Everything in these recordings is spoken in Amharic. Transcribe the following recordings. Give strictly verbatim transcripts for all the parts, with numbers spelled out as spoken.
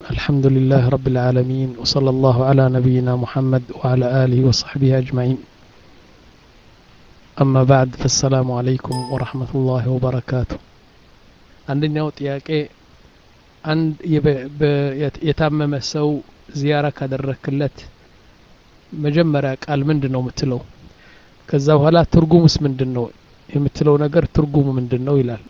الحمد لله رب العالمين وصلى الله على نبينا محمد وعلى آله وصحبه أجمعين أما بعد فالسلام عليكم ورحمة الله وبركاته عندنا ጥያቄ አንድ የታመመ ሰው ዚያራ ካደረክለት መጀመሪያ ቃል ምንድነው የምትለው ከዛ በኋላ ትርጉሙስ ምንድነው የምትለው ነገር ትርጉሙ ምንድነው ይላል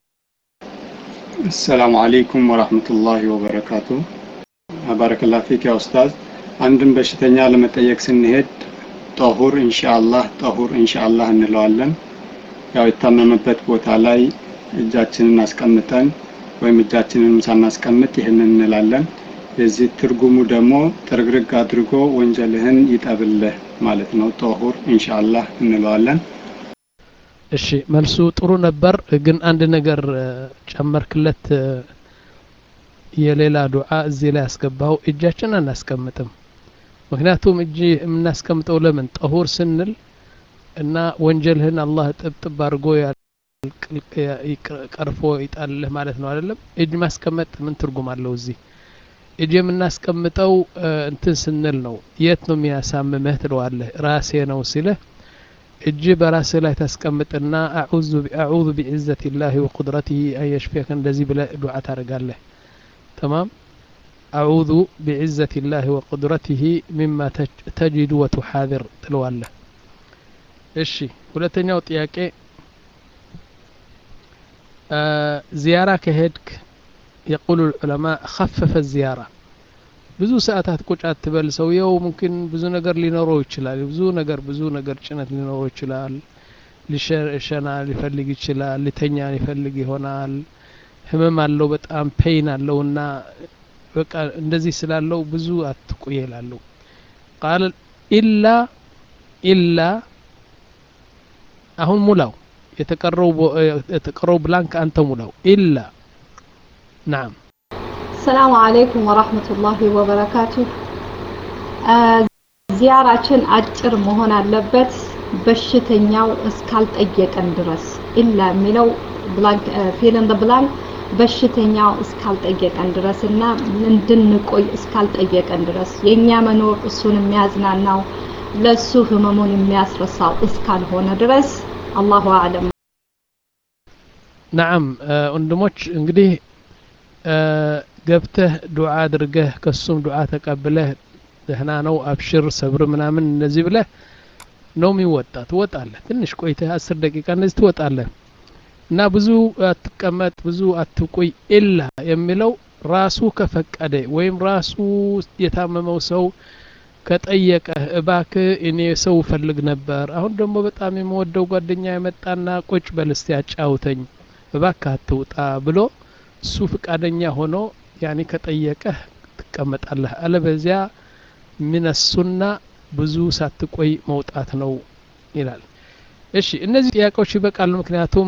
السلام عليكم ورحمة الله وبركاته بارك الله فيك يا أستاذ عندن بشتنيا لما تيك سنهد طهور إن شاء الله طهور إن شاء الله نلوالن ያው የታመመበት ቦታ ላይ እጃችንን አስቀምጠን ወይም እጃችንን ሳናስቀምጥ ይሄንን እንላለን የዚህ ትርጉሙ ደግሞ ጥርግርግ አድርጎ ወንጀልህን ይጠብልህ ማለት ነው طهور إن شاء الله እንለዋለን እሺ መልሱ ጥሩ ነበር ግን አንድ ነገር ጨመርክለት የሌላ ዱዓ እዚህ ላይ ያስገባው እጃችንን አናስቀምጥም ምክንያቱም እጂ የምናስቀምጠው ለምን ጠሁር ስንል እና ወንጀልህን አላህ ጥብጥብ አድርጎ ቀርፎ ይጣልህ ማለት ነው አይደለም እጅ ማስቀመጥ ምን ትርጉም አለው እዚህ እጅ የምናስቀምጠው እንትን ስንል ነው የት ነው የሚያሳምመህ ትለዋለህ ራሴ ነው ሲልህ እጅ በራስ ላይ ተስቀምጥና አዑዙ ቢአዑዙ ቢዕዘቲ ላሂ ወቁድረቲሂ አን የሽፊየከ እንደዚህ ብለህ ዱዓ ታደርጋለህ تمام أعوذ بعزة الله وقدرته مما تجد وتحاذر تلواله إشي ሁለተኛው ጥያቄ زيارة كهدك يقول العلماء خفف الزيارة ብዙ ሰዓታት ቁጭ አትበል ሰውየው ممكن ብዙ ነገር ሊኖረው ይችላል ብዙ ነገር ብዙ ነገር ጭነት ሊኖረው ይችላል ሊሸና ሊፈልግ ይችላል ሊተኛ ሊፈልግ ይሆናል ህመም አለው በጣም ፔን አለውና በቃ እንደዚህ ስላለው ብዙ አትቆይ ይላሉ قال إلا إلا አሁን ሙላው የተቀረው የተቀረው ብላንክ አንተ ሙላው إلا نعم السلام عليكم ورحمة الله وبركاته ዚያራችን አጭር መሆን አለበት በሽተኛው እስካልጠየቀን ድረስ ኢላ የሚለው ብላንክ ፊል ኢን ዘ ብላንክ በሽተኛው እስካልጠየቀን ድረስና እንድንቆይ እስካልጠየቀን ድረስ የኛ መኖር እሱን የሚያዝናናው ለሱ ህመሙን የሚያስረሳው እስካልሆነ ድረስ አላሁ አለም نعم ወንድሞች እንግዲህ ገብተህ ዱዓ አድርገህ ከሱም ዱዓ ተቀብለህ ደህና ነው አብሽር ሰብር ምናምን እንደዚህ ብለህ ነው የሚወጣ ትወጣለህ ትንሽ ቆይተህ አስር ደቂቃ እንደዚህ ትወጣለህ እና ብዙ አትቀመጥ ብዙ አትቆይ ኢላ የሚለው ራሱ ከፈቀደ ወይም ራሱ የታመመው ሰው ከጠየቀህ እባክህ እኔ ሰው ፈልግ ነበር አሁን ደግሞ በጣም የምወደው ጓደኛ የመጣና ቁጭ በል እስቲ አጫውተኝ እባክህ አትውጣ ብሎ እሱ ፍቃደኛ ሆኖ ያኒ ከጠየቀህ ትቀመጣለህ አለበዚያ ምን السنة ብዙ ሳትቆይ መውጣት ነው ይላል እሺ እነዚህ ጥያቄዎች ይበቃሉ ምክንያቱም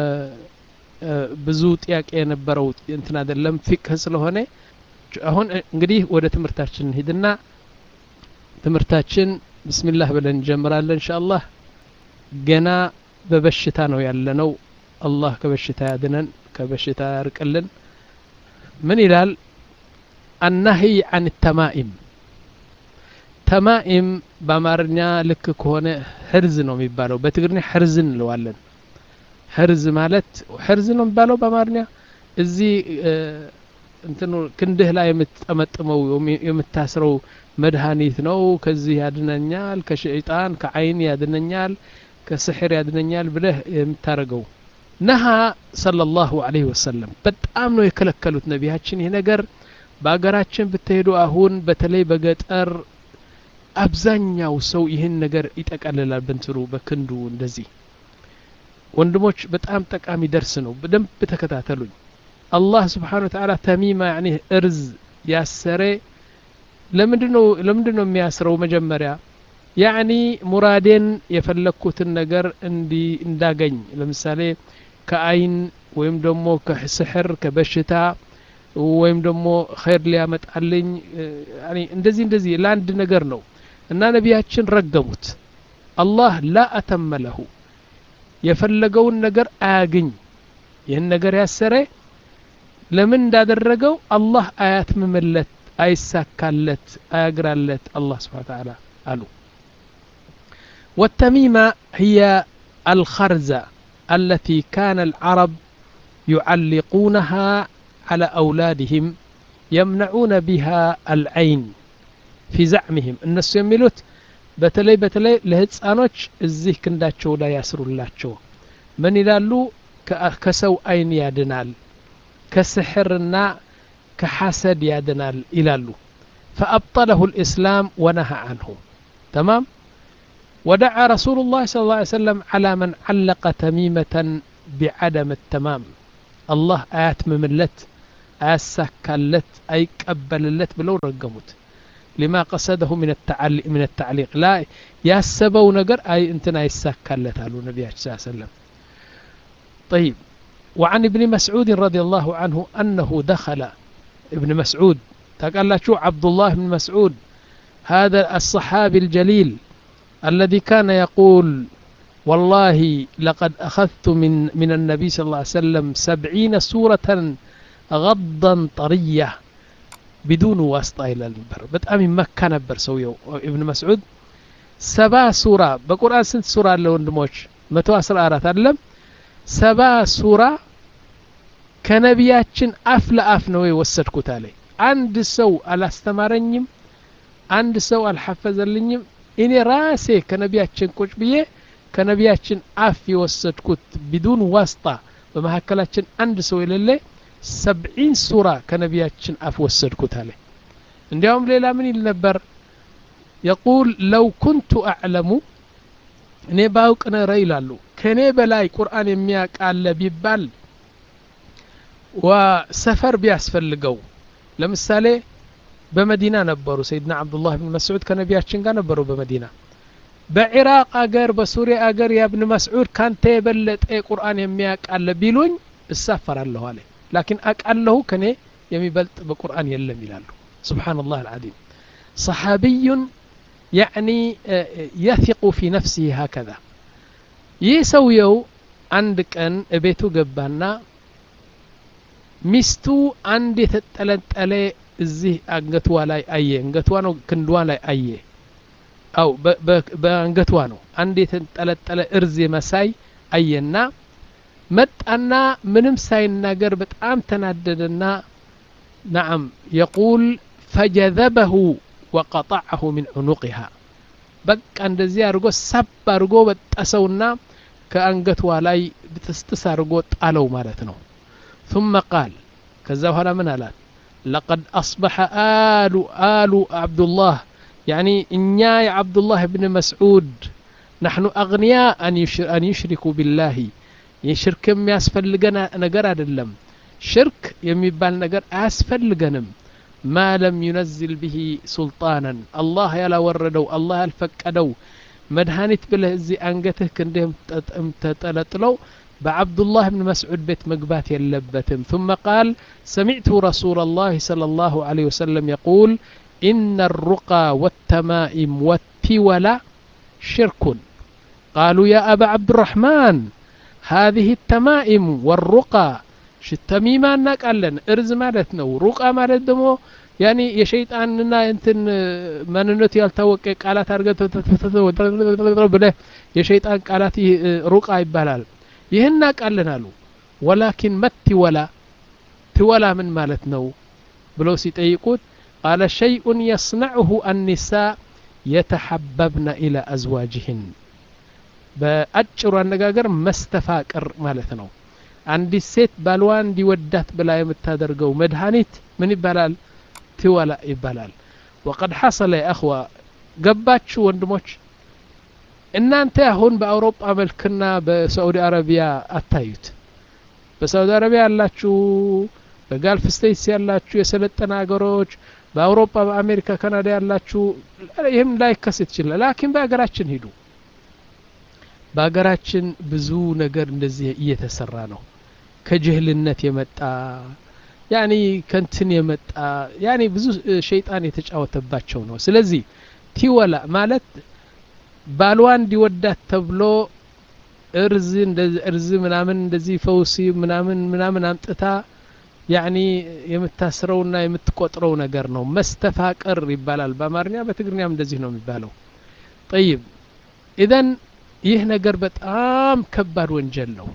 ብዙ ጥያቄ የነበረው እንትን አይደለም ፊቅህ ስለሆነ አሁን እንግዲህ ወደ ትምርታችን ሄድና ትምርታችን ቢስሚላህ ብለን እንጀምራለን ኢንሻአላህ ገና በበሽታ ነው ያለነው አላህ ከበሽታ ያድነን ከበሽታ ያርቅልን ምን ይላል النهي عن التمائم ተማኢም በአማርኛ ልክ ከሆነ ህርዝ ነው የሚባለው በትግርኛ ህርዝ እንለዋለን ህርዝ ማለት ህርዝ ነው የሚባለው በአማርኛ እዚህ እንትኑ ክንድህ ላይ የምትጠመጥመው የምታስረው መድሃኒት ነው ከዚህ ያድነኛል ከሸይጣን ከአይን ያድነኛል ከስሕር ያድነኛል ብለህ የምታረገው ነሃ ሰለላሁ ዐለይሂ ወሰለም በጣም ነው የከለከሉት ነቢያችን ይሄ ነገር በአገራችን ብትሄዱ አሁን በተለይ በገጠር አብዛኛው ሰው ይህን ነገር ይጠቀልላል በእንትሩ በክንዱ እንደዚህ ወንድሞች በጣም ጠቃሚ ደርስ ነው በደንብ ተከታተሉኝ አላህ Subhanahu Wa Ta'ala ተሚማ يعني እርዝ ያሰረ ለምንድነው ለምንድነው የሚያስረው መጀመሪያ يعني ሙራዴን የፈለኩትን ነገር እንዲ እንዳገኝ ለምሳሌ ከአይን ወይም ደግሞ ከስሕር ከበሽታ ወይም ደግሞ ኸይር ሊያመጣልኝ يعني እንደዚህ እንደዚህ ለአንድ ነገር ነው እና ነቢያችን ረገሙት አላህ ላ አተመለሁ የፈለገውን ነገር አያገኝ ይህን ነገር ያሰረ ለምን እንዳደረገው አላህ አያት መመለት አይሳካለት አያግራለት አላህ Subhanahu Wa Ta'ala አሉ والتميمة هي الخرزة التي كان العرب يعلقونها على أولادهم يمنعون بها العين في زعمهم الناس يميلوت بتلي بتلي لهتصانوች እዚህ ክንዳቸው ላይ ያስሩላቸው ምን ይላሉ ከሰው አይን ያድናል ከስሕርና كحسد يادنال إلالو فأبطله الإسلام ونهى عنه تمام ودعا رسول الله صلى الله عليه وسلم على من علق تميمة بعدم التمام الله آيات مملت آسكالت أي كبللت بلو رقمت لما قصده من التعليق من التعليق لا ياسبو نجر أي انتنا يسكالت على النبي صلى الله عليه وسلم طيب وعن ابن مسعود رضي الله عنه أنه دخل ابن مسعود تقال شو عبد الله بن مسعود هذا الصحابي الجليل الذي كان يقول والله لقد أخذت من من النبي صلى الله عليه وسلم سبعين سورة غضا طرية بدون واسطة إلى المنبر بتأمي مكة نبر سويه ابن مسعود سبع سورة بقرآن سنت سورة اللي وندموش متو أسر آرات أعلم سبع سورة ከነቢያችን አፍ ለአፍ ነው የወሰድኩት አለ አንድ ሰው አላስተማረኝም አንድ ሰው አልሐፈዘልኝም እኔ ራሴ ከነቢያችን ቁጭ ብዬ ከነቢያችን አፍ የወሰድኩት بدون واسطة በመሐከላችን አንድ ሰው የሌለ ሰብዒን ሱራ ከነቢያችን አፍ ወሰድኩት አለ እንዲያውም ሌላ ምን ይል ነበር يقول لو كنت أعلم እኔ ባውቅ ነረ ይላሉ ከኔ በላይ ቁርአን የሚያውቅ አለ ቢባል وسفر بياسفلقو لمثالي بمدينة نبرو سيدنا عبد الله بن مسعود كان بياتشن كان نبرو بمدينة بعراق أجر بسوريا أجر يا ابن مسعود كان تبلت أي قرآن يمياك على بيلون السفر الله عليه لكن أك الله كان يميبلت بقرآن يلم يلالو سبحان الله العظيم صحابي يعني يثق في نفسه هكذا يسويو عندك أن بيتو قبانا ሚስቱ አንድ የተጠለጠለ እዚህ አንገቷ ላይ አየ አንገቷ ነው ክንዷ ላይ አየ አው በአንገቷ ነው አንድ የተጠለጠለ እርዝ መሳይ አየና መጣና ምንም ሳይናገር በጣም ተናደደና نعم يقول فجذبه وقطعه من عنقها በቃ እንደዚህ አርጎ ሰብ አርጎ በጣሰውና ከአንገቷ ላይ በተስተስ አርጎ ጣለው ማለት ነው ثم قال كذا هذا من قال لقد أصبح آل آل عبد الله يعني إنيا عبد الله بن مسعود نحن أغنياء أن أن يشركوا بالله يشرك يسفل لنا نجر أدلم شرك يميبال نجر أسفل لجنم ما لم ينزل به سلطانا الله يلا وردوا الله الفكدوا مدهانت بله زي أنجته كندهم تتلتلو بعبد الله بن مسعود بيت مقبات يلبتم ثم قال سمعت رسول الله صلى الله عليه وسلم يقول إن الرقى والتمائم والتولى شرك قالوا يا أبا عبد الرحمن هذه التمائم والرقى التميمة أنك قالن إرز مالتنا ورقى مالتنا يعني يا شيطاننا انتن مننوت يالتوقع قالات أرغت بله يا شيطان قالات رقى يبالال ይህን አቃለን አሉ ولكن مت ولا تولى من مالتنا ብለው ሲጠይቁት قال شيء يصنعه النساء يتحببن إلى أزواجهن በአጭሩ አነጋገር መስተፋቅር ማለት ነው አንዲት ሴት ባልዋን እንዲወዳት ብላ የምታደርገው መድኃኒት ምን ይባላል ትወላ ይባላል وقد حصل يا اخوه ገባችሁ ወንድሞች እናንተ አሁን በአውሮፓ መልክና በሳዑዲ አረቢያ አታዩት በሳዑዲ አረቢያ ያላችሁ በጋልፍ ስቴትስ ያላችሁ የሰለጠና ሀገሮች በአውሮፓ በአሜሪካ ካናዳ ያላችሁ ይሄም ላይከሰት ይችላል ላኪን በአገራችን ሄዱ በአገራችን ብዙ ነገር እንደዚህ እየተሰራ ነው ከጅህልነት የመጣ ያኒ ከንትን የመጣ ያኒ ብዙ ሸይጣን የተጫወተባቸው ነው ስለዚህ ቲወላ ማለት ባልዋን እንዲወዳት ተብሎ እርዝ እንደዚህ እርዝ ምናምን እንደዚህ ፈውሲ ምናምን ምናምን አምጥታ ያኒ የምታስረውና የምትቆጥረው ነገር ነው መስተፋቅር ይባላል በአማርኛ በትግርኛም እንደዚህ ነው የሚባለው طيب اذا ይህ ነገር በጣም ከባድ ወንጀል ነው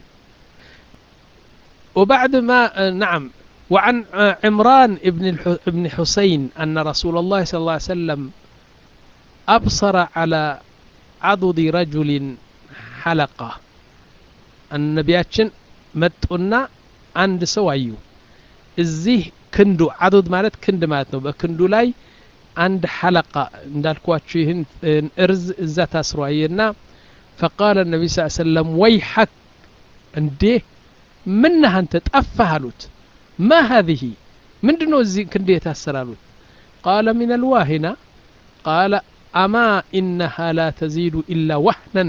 وبعد ما نعم وعن عمران ابن ابن حسين أن رسول الله صلى الله عليه وسلم أبصر على عضد رجل حلقة النبياتشن متقنا عند سوايو እዚህ ክንዱ عضد ማለት ክንድ ማለት ነው በክንዱ ላይ عند حلقة እንዳልኳችሁ ይህን እርዝ እዛ ታስሯይና فقال النبي صلى الله عليه وسلم ويحك እንዴ منها انت تأفهلوت ما هذه من دنو زي كندي يتأسرالوت قال من الواهنة قال أما إنها لا تزيد إلا وهنا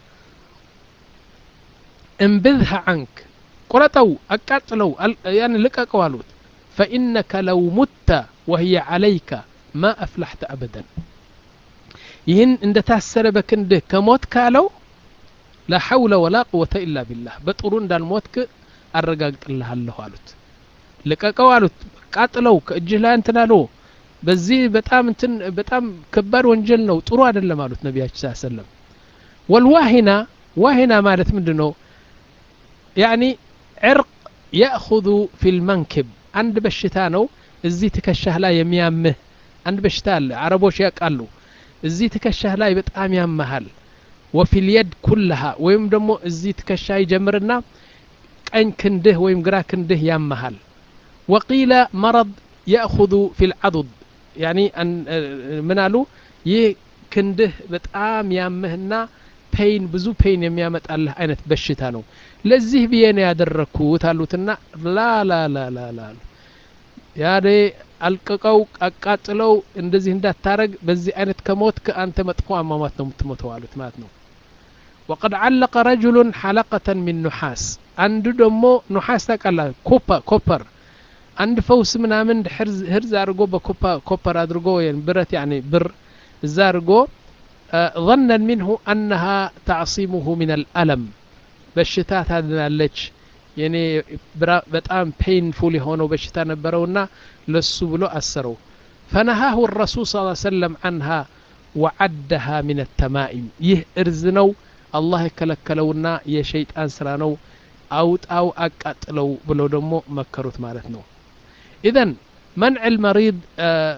انبذها عنك قرأتو أكاتلو يعني لك أقوالوت فإنك لو مت وهي عليك ما أفلحت أبدا يهن عند تأسر بكنده كموت كالو لا حول ولا قوة إلا بالله بطرون دال موتك أرقاقت الله الله قالوت لك قوالوت قاتلو كأجهلا انتنا له بزي بتام انتن بتام كبار وانجل نو طروا عدن لمالوت نبي صلى الله عليه وسلم والواهنة واهنة مالت من دنو يعني عرق يأخذ في المنكب عند بشتانو الزي تكشه لا يميامه عند بشتال عربوش يقالو الزي تكشه لا بتام يامهال وفي اليد كلها ويم دمو الزي تكشه يجمرنا قن كنده ويم غرا كنده يامهال وقيل مرض يأخذ في العضد يعني أن منالو ي كنده بتام يامهنا بين بزو بين يميامت الله አይነት በሽታ ነው ለዚህ ቢየነ ያደረኩት አሉትና لا لا لا لا لا ያሬ አልቀቀው አቃጥለው እንደዚህ እንዳታረግ በዚህ አይነት ከሞት ከአንተ መጥፎ አማማት ነው የምትሞተው አሉት ማለት ነው وقد علق رجل حلقة من نحاس አንዱ ደግሞ نحاس ተቀላ ኮፐር ኮፐር አንድ ፈውስ ምናምን ህርዝ ህርዝ አድርጎ በኮፐር ኮፐር አድርጎ ብረት يعني ብር እዛ አድርጎ ظنا منه أنها تعصيمه من الألم بشتات هذا اللج يعني بتأم painful هونه بشتا نبرونا للسبلو أسروا فنهاه الرسول صلى الله عليه وسلم عنها وعدها من التمائم يه ارزنو الله كلكلونا يا شيء أنسرانو أوت أو أقتلو بلو دمو مكروت مالتنا إذن منع المريض آه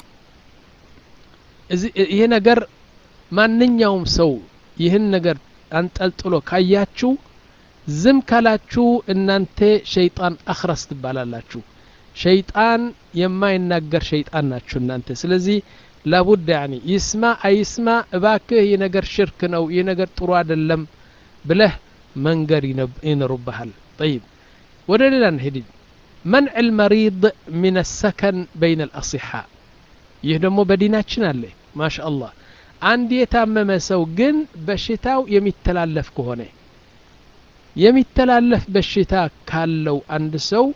هنا قر ማንኛውም ሰው ይህን ነገር አንጠልጥሎ ካያችሁ ዝም ካላችሁ እናንተ ሸይጣን አኽረስ ትባላላችሁ ሸይጣን የማይናገር ሸይጣን ናችሁ እናንተ ስለዚህ ላቡድ يعني ይስማ አይስማ እባክህ ይህ ነገር ሽርክ ነው ይህ ነገር ጥሩ አይደለም ብለህ መንገር ይኖርብሃል طيب ወደ ሌላ እንሂድ منع المريض من السكن بين الأصحاء ይህ ደግሞ በዲናችን አለ ማሻአላህ አንድ የታመመ ሰው ግን በሽታው የሚተላለፍ ከሆነ የሚተላለፍ በሽታ ካለው አንድ ሰው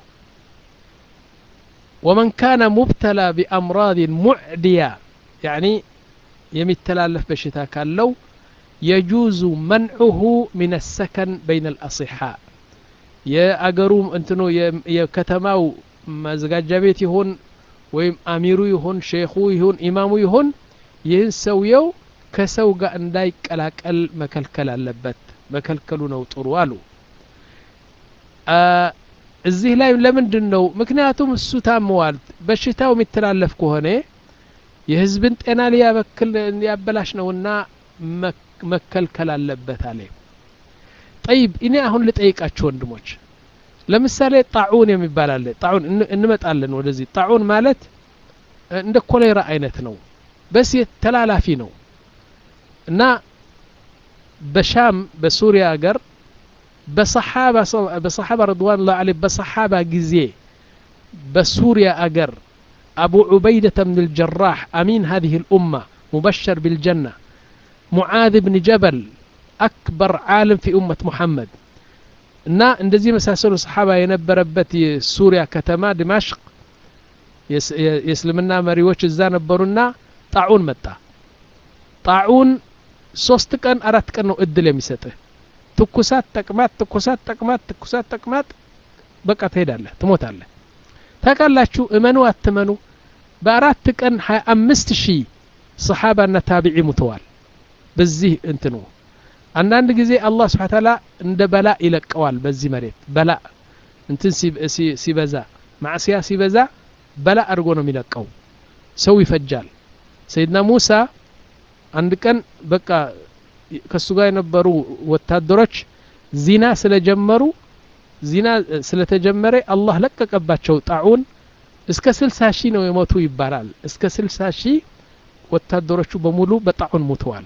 ومن كان مبتلى بأمراض معدية يعني የሚተላለፍ በሽታ ካለው يجوز منعه من السكن بين الأصحاء የአገሩ እንትኑ የከተማው መዝጋጃ ቤት ይሁን ወይም አሚሩ ይሁን ሼኹ ይሁን ኢማሙ ይሁን ይህን ሰውየው ከሰው ጋር እንዳይቀላቀል መከልከል አለበት መከልከሉ ነው ጥሩ አሉ እዚህ ላይ ለምንድን ነው ምክንያቱም እሱ ታመዋል በሽታው የሚተላለፍ ከሆነ የህዝብን ጤና ሊያበክል ያበላሽ ነውና መከልከል አለበት አለ طيب እኔ አሁን ልጠይቃችሁ ወንድሞች ለምሳሌ ጣዑን የሚባል አለ ጣዑን እንመጣለን ወደዚህ ጣዑን ማለት እንደ ኮሌራ አይነት ነው بس يتلالافي نو እና በሻም በሱሪያ ሀገር በሰሃባ በሰሃባ رضوان الله عليه በሰሃባ ጊዜ በሱሪያ ሀገር أبو عبيدة بن الجراح أمين هذه الأمة مبشر بالجنة معاذ بن جبل أكبر عالم في أمة محمد እና እንደዚህ መሳሰሉ ሰሃባ የነበረበት ሱሪያ ከተማ ድማሽቅ የእስልምና መሪዎች እዛ ነበሩና ጣዑን መጣ ጣዑን ሶስት ቀን አራት ቀን ነው እድል የሚሰጥህ ትኩሳት ተቅማጥ ትኩሳት ተቅማጥ ትኩሳት ተቅማጥ በቃ ትሄዳለህ ትሞታለህ ታውቃላችሁ እመኑ አትመኑ በአራት ቀን ሃያ አምስት ሺህ ሰሓባና ታቢዒ ሙተዋል በዚህ እንትኑ አንዳንድ ጊዜ አላህ Subhanahu Ta'ala እንደ በላ ይለቀዋል በዚህ መሬት በላ እንትን ሲበዛ ማዕሲያ ሲበዛ በላ አድርጎ ነው የሚለቀው ሰው ይፈጃል ሰይድና ሙሳ አንድ ቀን በቃ ከሱ ጋር የነበሩ ወታደሮች ዚና ስለጀመሩ ዚና ስለተጀመረ አላህ ለቀቀባቸው ጣዑን እስከ ስልሳ ሺህ ነው የሞቱ ይባላል እስከ ስልሳ ሺህ ወታደሮቹ በሙሉ በጣዑን ሞተዋል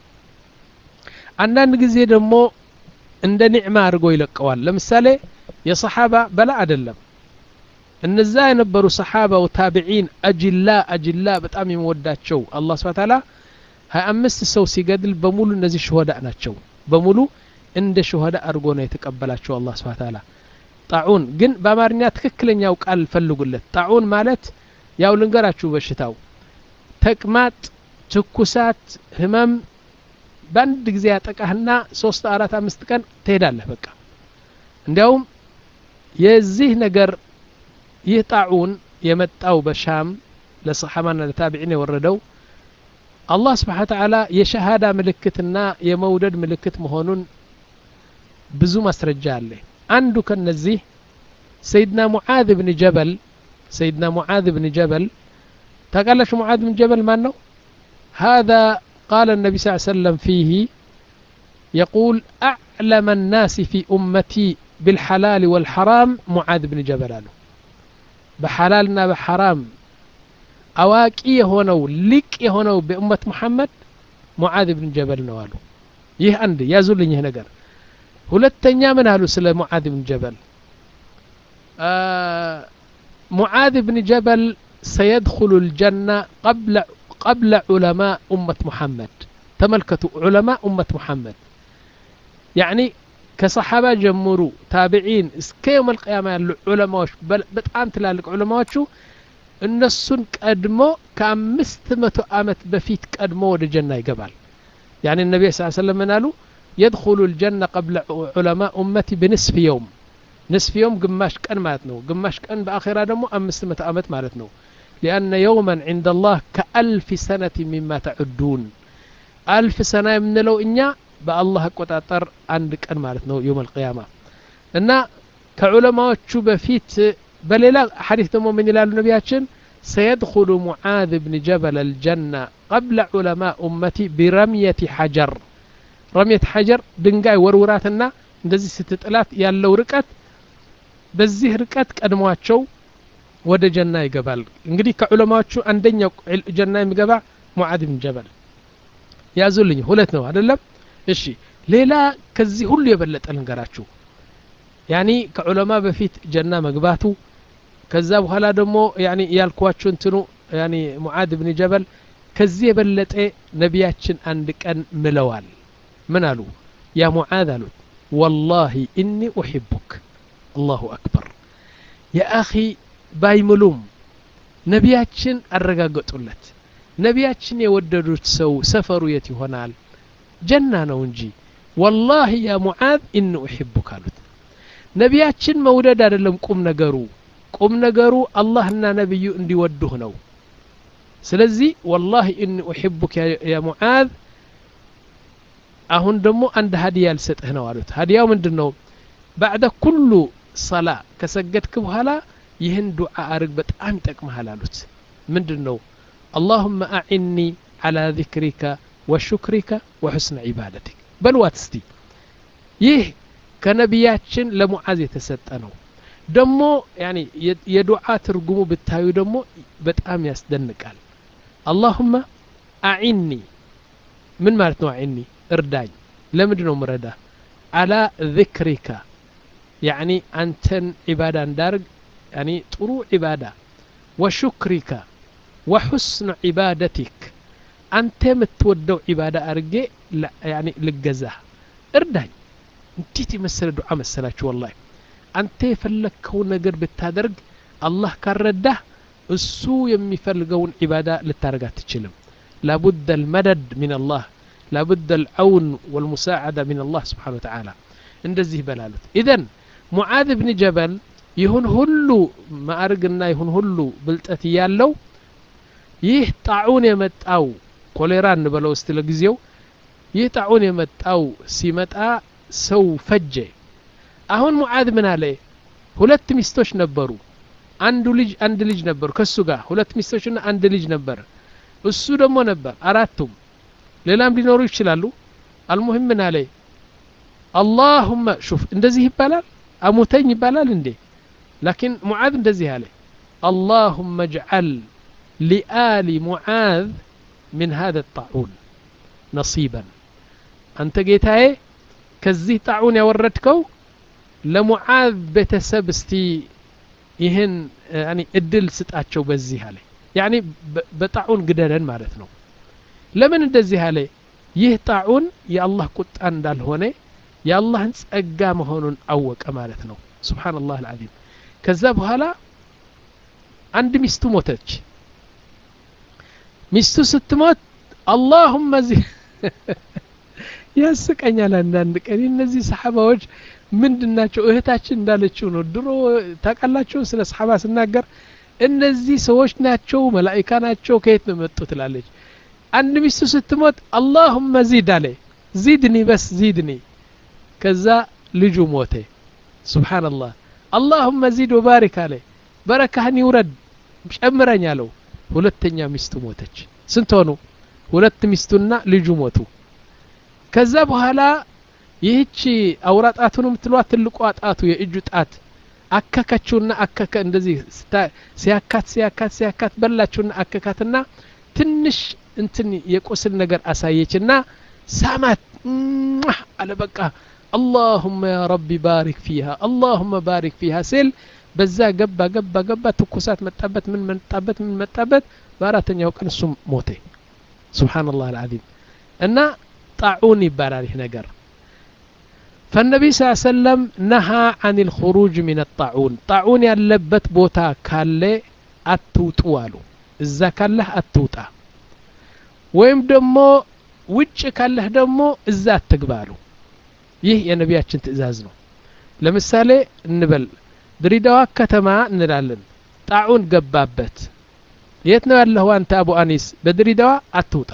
አንዳንድ ጊዜ ደግሞ እንደ ኒዕማ አድርጎ ይለቀዋል ለምሳሌ የሰሓባ በላ አይደለም እነዛ የነበሩ ሰሓባ ወታቢዒን አጅላ አጅላ በጣም የሚወዳቸው አላህ Subhanahu Ta'ala ሃያ አምስት ሰው ሲገድል በሙሉ እነዚህ ሹሃዳ ናቸው በሙሉ እንደ ሹሃዳ አድርጎ ነው የተቀበላቸው አላህ Subhanahu Ta'ala ጣዑን ግን በአማርኛ ትክክለኛው ቃል ፈልጉለት ጣዑን ማለት ያው ልንገራችሁ በሽታው ተቅማጥ ትኩሳት ህመም ባንድ ጊዜ ያጠቃህና ሶስት አራት አምስት ቀን ትሄዳለህ በቃ እንዲያውም የዚህ ነገር ይህ ጣዑን የመጣው በሻም ለሰሓባና ለታቢዒን የወረደው አላህ Subhanahu Ta'ala የሸሃዳ ምልክትና የመውደድ ምልክት መሆኑን ብዙ ማስረጃ አለ አንዱ ከነዚህ ሰይድና ሙዓዝ ኢብኑ ጀበል ሰይድና ሙዓዝ ኢብኑ ጀበል ታውቃላችሁ ሙዓዝ ኢብኑ ጀበል ማን ነው هذا قال النبي صلى الله عليه وسلم فيه يقول أعلم الناس في أمتي بالحلال والحرام معاذ بن جبل له بحلالنا بحرام أواكي هونو لك هونو بأمة محمد معاذ بن جبل نوالو يه عندي يازول لي هنا قال ሁለተኛ ምን አሉ ስለ ሙዓዝ ኢብኑ ጀበል ሙዓዝ ኢብኑ ጀበል سيدخل الجنة قبل قبل علماء أمة محمد تملكتوا علماء أمة محمد يعني كصحابة جمروا تابعين اسك يوم القيامة العلماء بتقام تلالك علماء شو النسون قدمو كأمست متو آمت بفيت قدمو ود الجنة يقبل يعني النبي صلى الله عليه وسلم قالوا يدخل الجنة قبل علماء أمتي بنصف يوم نصف يوم قماش كان مالتنو قماش كان بآخرة دمو أمست متو آمت مالتنو لأن يوما عند الله كألف سنة مما تعدون ألف سنة من لو إنيا بالله قطعتر عندك أن مالتنو يوم القيامة إن كعلماء شو بفيت بل لا حديث دمو من إلى النبياتشن سيدخل معاذ بن جبل الجنة قبل علماء أمتي برمية حجر رمية حجر دنقاي وروراتنا እንደዚህ ስትጥላት ያለው ርቀት በዚህ ርቀት ቀድሟቸው ወደ ጀና ይገባል እንግዲህ ከዑለማዎቹ አንደኛው ጀና የሚገባ ሙዓዝ ብን ጀበል ያዙልኝ ሁለት ነው አይደለም እሺ ሌላ ከዚህ ሁሉ የበለጠ ልንገራችሁ ያኒ ከዑለማ በፊት ጀና መግባቱ ከዛ በኋላ ደግሞ ያኒ ያልኳችሁ እንትኑ ያኒ ሙዓዝ ብን ጀበል ከዚህ የበለጠ ነቢያችን አንድ ቀን ምለዋል من قالوا يا معاذ قالوا والله إني أحبك الله أكبر يا أخي باي ملوم نبياتشن الرقاقة قلت نبياتشن يوددوت سو سفروا يتي هنال جنة نونجي والله يا معاذ إني أحبك قالوا نبياتشن مودد لم قم نقروا قم نقروا الله إنا نبي اندي ودوه نو سلزي والله إني أحبك يا معاذ አሁን ደግሞ አንድ ሀዲያ ልሰጥህ ነው አሉት ሀዲያው ምንድነው بعد كل صلاه ከሰገድክ በኋላ ይህን ዱዓ አርግ በጣም ይጠቅምሃል አሉት ምንድነው اللهم اعني على ذكرك وشكرك وحسن عبادتك በልዋት እስቲ ይህ ከነቢያችን ለሙዓዝ የተሰጠ ነው ደግሞ يعني የዱዓ ትርጉሙ ብታዩ ደግሞ በጣም ያስደንቃል اللهم اعني ምን ማለት ነው اعني ارداي لمدنو مردا على ذكرك يعني أنتن عبادة دارج يعني طرو عبادة وشكرك وحسن عبادتك أنت متودو عبادة أرجع لا يعني للجزاء ارداي انتي مسألة دعاء مسألة والله أنت فلك كون نجر بالتدرج الله كرده السو يمي فلقون عبادة للترجات تشلم لابد المدد من الله لابد العون والمساعدة من الله سبحانه وتعالى اندزيه بلالت إذن معاذ بن جبل ይሁን ሁሉ ማዕርግና ይሁን ሁሉ ብልጠት ያለው ይህ ጣዑን የመጣው ኮሌራ እንበለው እስቲ ለጊዜው ይህ ጣዑን የመጣው ሲመጣ ሰው ፈጀ አሁን ሙዓዝ ምን አለ ሁለት ሚስቶች ነበሩ አንዱ ልጅ አንድ ልጅ ነበሩ ከሱ ጋር ሁለት ሚስቶችና አንድ ልጅ ነበር እሱ ደግሞ ነበር አራቱም ሌላም ሊኖሩ ይችላሉ አልሙሂም ምን አለ اللهم شوف እንደዚህ ይባላል አሙተኝ ይባላል እንዴ لكن ሙዓዝ እንደዚህ አለ اللهم اجعل لآل معاذ من هذا الطاعون نصيبا أنت ጌታዬ ከዚህ ጣዑን ያወረድከው ለሙዓዝ ቤተሰብ እስቲ ይህን يعني እድል ስጣቸው በዚህ አለ يعني በጣዑን ግደለን ማለት ነው ለምን እንደዚህ አለ ይህ ጣዑን የአላህ ቁጣ እንዳልሆነ የአላህን ጸጋ መሆኑን አወቀ ማለት ነው ሱብሃንአላህ العظيم ከዛ በኋላ አንድ ሚስቱ ሞተች ሚስቱ ስትሞት اللهم زي ያስቀኛል አንዳንድ ቀን እነዚህ ሰሃባዎች ምንድናቸው እህታችን እንዳለችው ነው ድሮ ታቃላችሁ ስለ ሰሃባ ስናገር እነዚህ ሰዎች ናቸው መላእክት ናቸው ከየት ነው መጡት ትላለች አንድ ሚስቱ ስትሞት اللهم زيد عليه زيدني بس زيدني ከዛ ልጁ ሞተ ሱብሃንአላህ اللهم زيد وبارك عليه በረካህን ይውረድ ጨምረኝ አለው ሁለተኛ ሚስቱ ሞተች ስንት ሆኑ ሁለት ሚስቱና ልጁ ሞቱ ከዛ በኋላ ይህቺ አውራጣቱንም ትሏት ትልቁ አጣቱ የእጁ ጣት አከከችውና አከከ እንደዚህ ሲያካት ሲያካት ሲያካት በላችውና አከካትና ትንሽ እንትን የቁስል ነገር አሳየችና ሳማት አለ በቃ اللهم يا ربي بارك فيها اللهم بارك فيها سل በዛ ገባ ገባ ገባ ትኩሳት መጣበት ምን መጣበት ምን መጣበት በአራተኛው ቀን እሱ ሞተ ሱብሃንአላህ العظيم እና ጣዑን ይባላል ይህ ነገር فالنبي صلى الله عليه وسلم نهى عن الخروج من الطاعون طاعون ያለበት ቦታ ካለ አትውጡ አሉ እዛ ካለህ አትውጣ ወይም ደግሞ ውጭ ካለህ ደግሞ እዛ አትግባ አሉ ይህ የነቢያችን ትእዛዝ ነው ለምሳሌ እንበል ድሬዳዋ ከተማ እንላለን ጣዑን ገባበት የት ነው ያለው አንተ አቡ አኒስ በድሬዳዋ አትውጣ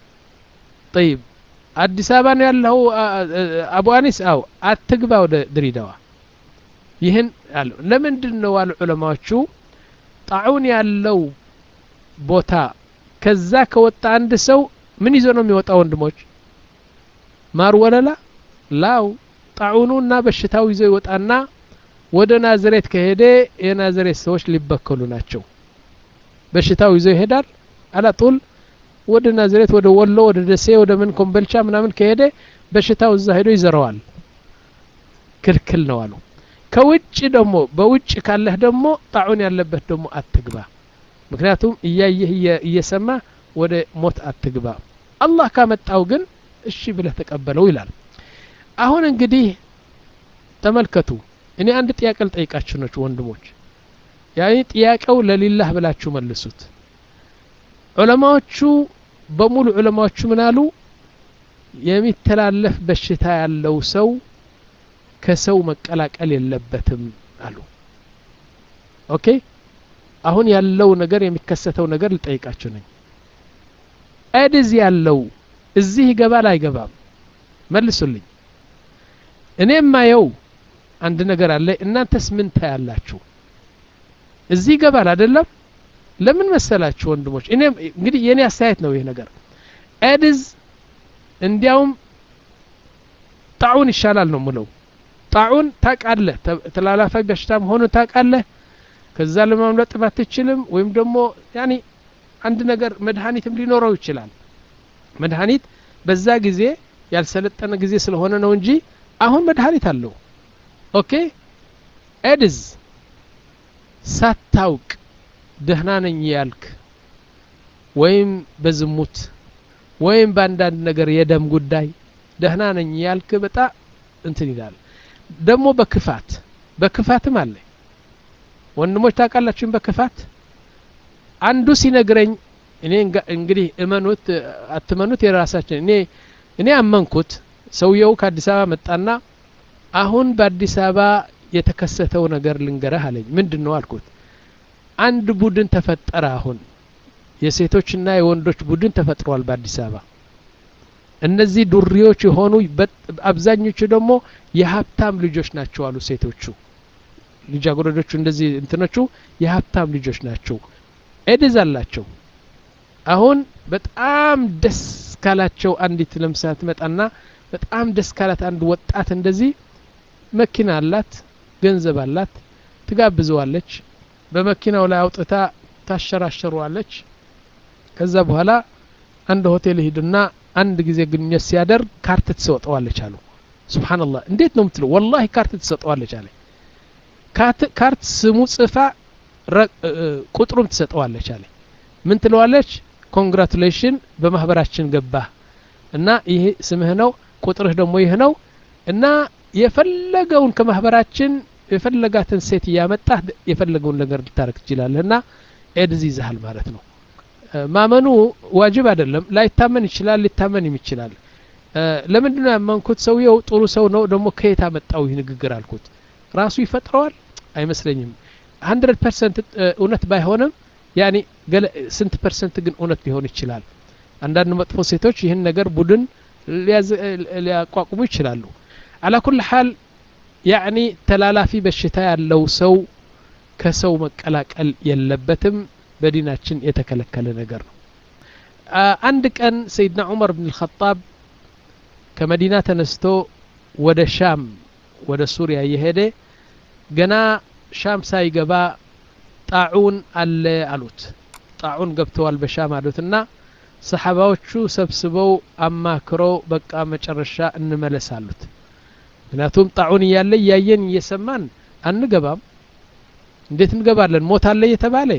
طيب አዲስ አበባ ነው ያለው አቡ አኒስ አው አትግባ ወደ ድሬዳዋ ይህን አሉ ለምንድነው አሉ ዑለማዎቹ ጣዑን ያለው ቦታ ከዛ ከወጣ አንድ ሰው ምን ይዞ ነው የሚወጣው ወንድሞች ማር ወለላ ላው ጣዑኑና በሽታው ይዞ ይወጣና ወደ ናዝሬት ከሄደ የናዝሬት ሰዎች ሊበከሉ ናቸው በሽታው ይዞ ይሄዳል አላጡል ወደ ናዝሬት ወደ ወሎ ወደ ደሴ ወደ ምን ኮምበልቻ ምናምን ከሄደ በሽታው እዛ ሄዶ ይዘራዋል ክልክል ነው አሉ ከውጭ ደግሞ በውጭ ካለህ ደግሞ ጣዑን ያለበት ደግሞ አትግባ ምክንያቱም እያየህ እየሰማ ወደ ሞት አትግባ አላህ ካመጣው ግን እሺ ብለህ ተቀበለው ይላል አሁን እንግዲህ ተመልከቱ እኔ አንድ ጥያቄ ልጠይቃችሁ ነው ወንድሞች ያኔ ጥያቄው ለሊላህ ብላችሁ መልሱት ዑለማዎቹ በሙሉ ዑለማዎቹ ምን አሉ የሚተላለፍ በሽታ ያለው ሰው ከሰው መቀላቀል የለበትም አሉ ኦኬ አሁን ያለው ነገር የሚከሰተው ነገር ልጠይቃችሁ ነኝ ኤድዝ ያለው እዚህ ይገባል አይገባም መልሱልኝ እኔም ማየው አንድ ነገር አለ እናንተስ ምን ታያላችሁ እዚህ ይገባል አይደለም ለምን መሰላችሁ ወንድሞች እኔ እንግዲህ የኔ አስተያየት ነው ይሄ ነገር ኤድዝ እንዲያውም ጣዑን ይሻላል ነው ምለው ጣዑን ታቃለ ተላላፈ በሽታም ሆኖ ታቃለ ከዛ ለማምለጥ ባትችልም ወይም ደግሞ ያኒ አንድ ነገር መድኃኒትም ሊኖረው ይችላል መድኃኒት በዛ ጊዜ ያልሰለጠነ ጊዜ ስለሆነ ነው እንጂ አሁን መድኃኒት አለው ኦኬ ኤድዝ ሳታውቅ ደህና ነኝ ያልክ ወይም በዝሙት ወይም በአንዳንድ ነገር የደም ጉዳይ ደህና ነኝ ያልክ በጣ እንትን ይላል ደግሞ በክፋት በክፋትም አለ ወንድሞች ታቃላችሁ በክፋት አንዱ ሲነግረኝ እኔ እንግዲህ እመኑት አትመኑት የራሳችን እኔ እኔ አመንኩት ሰውየው ከአዲስ አበባ መጣና አሁን በአዲስ አበባ የተከሰተው ነገር ልንገርህ አለኝ። ምንድነው አልኩት። አንድ ቡድን ተፈጠረ። አሁን የሴቶችና የወንዶች ቡድን ተፈጥሯል በአዲስ አበባ። እነዚህ ዱርዮች የሆኑ አብዛኞቹ ደግሞ የሀብታም ልጆች ናቸው አሉ ሴቶቹ። ልጃገረዶቹ እንደዚህ እንትኖቹ የሀብታም ልጆች ናቸው። ኤድዝ አላቸው። አሁን በጣም ደስ ካላቸው አንዲት ለምሳሌ ትመጣና በጣም ደስ ካላት አንድ ወጣት እንደዚህ መኪና አላት፣ ገንዘብ አላት፣ ትጋብዘዋለች። በመኪናው ላይ አውጥታ ታሸራሸሯለች። ከዛ በኋላ አንድ ሆቴል ሄድና አንድ ጊዜ ግንኙነት ሲያደርግ ካርት ትሰጠዋለች አሉ። ሱብሃንአላህ እንዴት ነው የምትለው? ወላሂ ካርት ትሰጠዋለች አለ። ካርት ስሙ ጽፋ ቁጥሩም ትሰጠዋለች አለ። ምን ትለዋለች? ኮንግራቹሌሽን በማህበራችን ገባህ እና ይሄ ስምህ ነው፣ ቁጥርህ ደግሞ ይሄ ነው እና የፈለገውን ከማህበራችን የፈለጋትን ሴት ያመጣህ የፈለገውን ነገር ልታረክ ትችላለህና ኤድዝ ይዘሃል ማለት ነው። ማመኑ ዋጅብ አይደለም። ላይታመን ይችላል፣ ሊታመን ይችላል። ለምንድን ነው ያመንኩት? ሰውየው ጥሩ ሰው ነው፣ ደግሞ ከየት አመጣው ይህ ንግግር አልኩት። ራሱ ይፈጥረዋል አይመስለኝም። መቶ ፐርሰንት እውነት ባይሆንም ያኒ ስንት ፐርሰንት ግን እውነት ሊሆን ይችላል። አንዳንድ መጥፎ ሴቶች ይህን ነገር ቡድን ሊያቋቁሙ ይችላሉ። አላ ኩል ሐል ያኒ ተላላፊ በሽታ ያለው ሰው ከሰው መቀላቀል የለበትም። በዲናችን የተከለከለ ነገር ነው። አንድ ቀን ሰይድና ዑመር ብን አልኸጣብ ከመዲና ተነስቶ ወደ ሻም ወደ ሱሪያ እየሄደ ገና ሻም ሳይገባ ጣዑን አለ አሉት። ጣዑን ገብተዋል በሻም አሉትና ሰሓባዎቹ ሰብስበው አማክረው በቃ መጨረሻ እንመለስ አሉት። ምክንያቱም ጣዑን እያለ እያየን እየሰማን አንገባም። እንዴት እንገባለን? ሞት አለ እየተባለ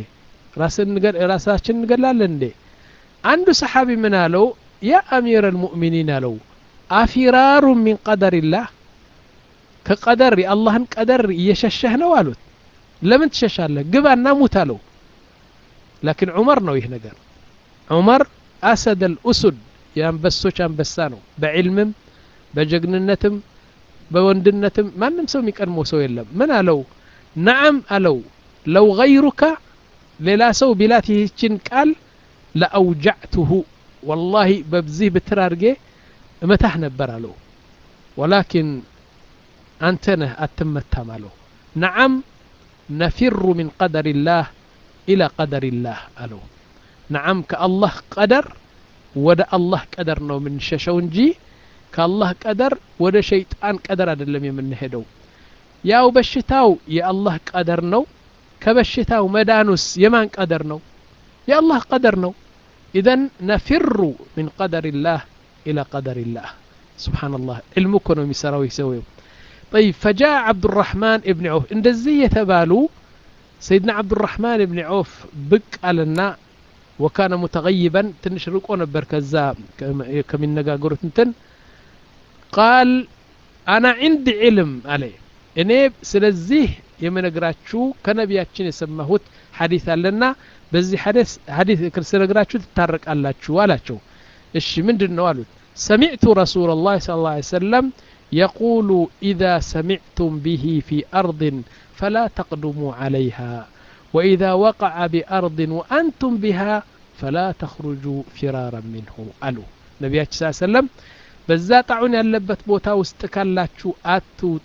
ራሳችን እንገላለን እንዴ? አንዱ ሰሓቢ ምን አለው? ያ አሚር አልሙእሚኒን አለው አፊራሩ ሚን ቀደሪላህ፣ ከቀደር የአላህን ቀደር እየሸሸህ ነው አሉት። ለምን ትሸሻለህ? ግባና ሙት አለው። ላኪን ዑመር ነው ይህ ነገር። ዑመር አሰድ አልኡሱድ የአንበሶች አንበሳ ነው። በዕልምም በጀግንነትም በወንድነትም ማንም ሰው የሚቀድመው ሰው የለም። ምን አለው? ነዓም አለው ለው ገይሩካ ሌላ ሰው ቢላት ይህችን ቃል ለአውጃዕቱሁ ወላሂ በብዚህ ብትር አድርጌ እመታህ ነበር አለው። ወላኪን አንተ ነህ አትመታም አለው። ነዓም ነፊሩ ሚን ቀደሪላህ ኢላ ቀደሪላህ አለው። ነዓም ከአላህ ቀደር ወደ አላህ ቀደር ነው የምንሸሸው እንጂ ከአላህ ቀደር ወደ ሸይጣን ቀደር አይደለም የምንሄደው። ያው በሽታው የአላህ ቀደር ነው። ከበሽታው መዳኑስ የማን ቀደር ነው? የአላህ ቀደር ነው። ኢዘን ነፊሩ ሚን ቀደሪላህ ኢላ ቀደሪላህ። ሱብሓነላህ ዕልሙ እኮ ነው የሚሰራው ይሰውየው። طيب فجاء عبد الرحمن ابن عوف እንደዚህ የተባሉ سيدنا عبد الرحمن ابن عوف ብቅ አለና وكان متغيبا ትንሽ ርቆ ነበር ከዛ ከሚነጋገሩት እንትን قال انا عندي علم عليه እኔ ስለዚህ የምነግራችሁ ከነቢያችን የሰማሁት ሐዲስ አለና በዚህ ሐዲስ ሐዲስ ስለነግራችሁ ትታረቃላችሁ አላቸው። እሺ ምንድነው አሉት። سمعت رسول الله صلى الله عليه وسلم يقول إذا سمعتم به في أرض فلا تقدموا عليها وإذا وقع بأرض وأنتم بها فلا تخرجوا فرارا منه قالوا نبي صلى الله عليه وسلم بزا طاعون ያለበት ቦታ ውስጥ ካላችሁ አትውጡ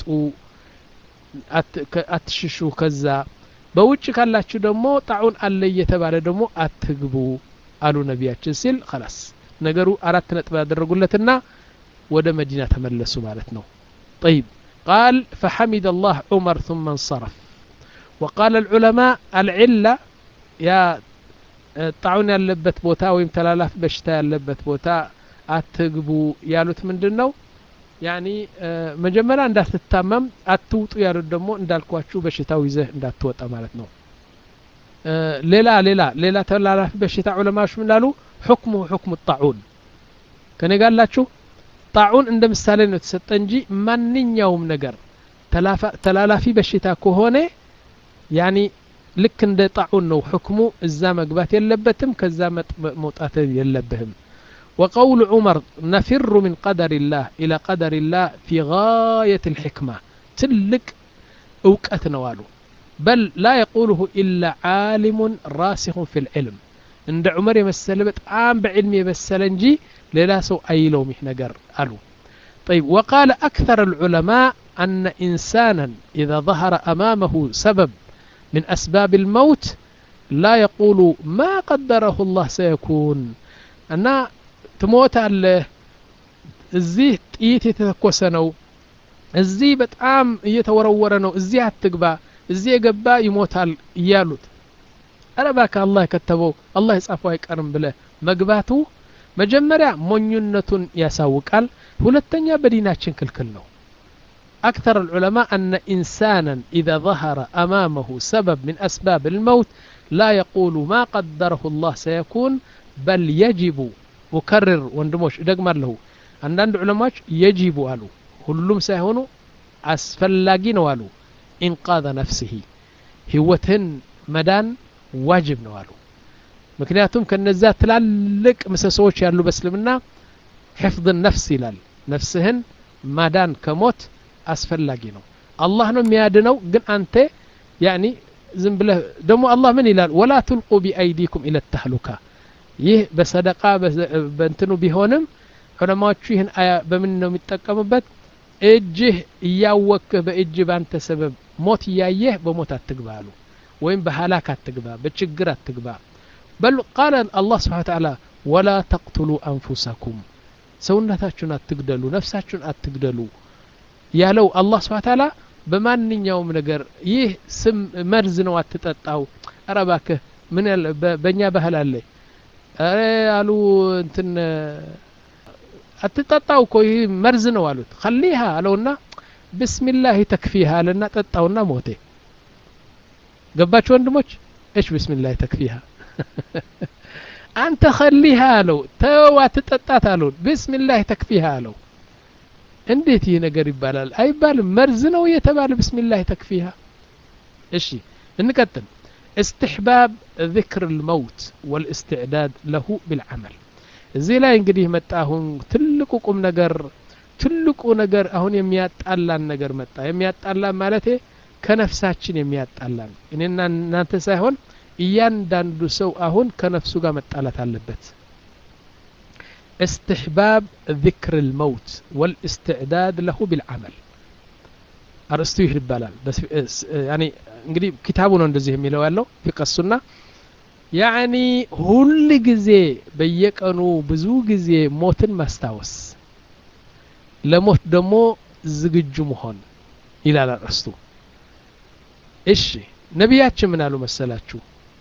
አትሽሹ ከዛ በውጭ ካላችሁ ደግሞ ጣዑን አለ እየተባለ ደግሞ አትግቡ አሉ ነቢያችን ሲል خلاص ነገሩ አራት ነጥብ ያደረጉለትና ወደ መዲና ተመለሱ ማለት ነው። طيب قال فحمد الله عمر ثم انصرف وقال العلماء العلة يا ጣዑን ያለበት ቦታ ወይም ተላላፍ በሽታ ያለበት ቦታ አትግቡ ያሉት ምንድነው? ያኒ መጀመሪያ እንዳትታመም አትውጡ ያሉት ደግሞ እንዳልኳችሁ በሽታው ይዘህ እንዳትወጣ ማለት ነው። ሌላ ሌላ ሌላ ተላላፊ በሽታ ዑለማዎች ምን ላሉ? حكمه حكم الطاعون ከነጋላችሁ ጣዑን እንደ ምሳሌ ነው ተሰጠ እንጂ ማንኛውም ነገር ተላላፊ በሽታ ከሆነ ያኒ ልክ እንደ ጣዑን ነው حكሙ። እዛ መግባት የለበትም፣ ከዛ መውጣት የለበትም። وقول عمر نفر من قدر الله إلى قدر الله في غاية الحكمة تلك እውቀት ነው አሉ بل لا يقوله إلا عالم راسخ في العلم عند عمر يمثل بتعام بعلم يبسل انجي لا سو أيلو مح نجر قالوا طيب وقال أكثر العلماء أن إنسانا إذا ظهر أمامه سبب من أسباب الموت لا يقول ما قدره الله سيكون أنا تموت على الزيه تيتي تتكوسنو الزيه بتعام يتورورنو الزيه هتقبع እዚህ የገባ ይሞታል እያሉት አረባካ አላህ ከተበው አላህ ይጻፈው አይቀርም ብለ መግባቱ መጀመሪያ ሞኙነቱን ያሳውቃል ሁለተኛ በዲናችን ክልክል ነው أكثر العلماء أن إنسانا إذا ظهر أمامه سبب من أسباب الموت لا يقول ما قدره الله سيكون بل يجب وكرر وندموش دقمر له عند علماء يجب قالوا كلهم سيهونوا أسفلاقين قالوا إنقاذ نفسه هوتن مدان واجب نوالو مكنياتهم كنزا تلالك مسسوش يالو بسلمنا حفظ النفس يلال نفسهن مدان كموت أسفلاقي نو الله نو ميادنو قل أنت يعني زنبله دمو الله من يلال ولا تلقوا بأيديكم إلى التهلكة يه بصدقاء بنتنو بهونم علماء شيهن آية بمنو متقمبت እጅህ እያወቅህ በእጅ ባንተ ሰበብ ሞት ያየህ በሞት አትግባሉ ወይም በሐላክ አትግባ በችግር አትግባ በል قال الله سبحانه وتعالى ولا تقتلوا انفسكم ሰውነታችሁን አትግደሉ ነፍሳችሁን አትግደሉ ያለው አላህ سبحانه وتعالى በማንኛውም ነገር ይህ ስም መርዝ ነው አትጠጣው አረባከህ ምን በእኛ ባህል አለ አረ አሉ እንትን አትጠጣው እኮ ይሄ መርዝ ነው አሉት خليها አለውና بسم الله تكفيها لنا ጠጣውና ሞተ ገባችሁ ወንድሞች እሺ بسم الله تكفيها አንተ خليها አለው ተው አትጠጣት አለው بسم الله تكفيها አለው እንዴት ይሄ ነገር ይባላል አይባልም መርዝ ነው የተባለ بسم الله تكفيها እሺ እንቀጥል استحباب ذكر الموت والاستعداد له بالعمل እዚህ ላይ እንግዲህ መጣሁን ትልቁ ቁም ነገር ትልቁ ነገር አሁን የሚያጣላን ነገር መጣ የሚያጣላን ማለት ከነፍሳችን የሚያጣላን እኔና እናንተ ሳይሆን እያንዳንዱ ሰው አሁን ከነፍሱ ጋር መጣላት አለበት استحباب ذكر الموت والاستعداد له بالعمل አርስቱ ይባላል يعني እንግዲህ ኪታቡ ነው እንደዚህ የሚለው ያለው ፍቅሱና يعني ሁሉ ጊዜ በየቀኑ ብዙ ጊዜ ሞትን ማስታወስ ለሞት ደግሞ ዝግጁ መሆን ይላል አርስቱ እሺ ነብያችን ምን አሉ መሰላችሁ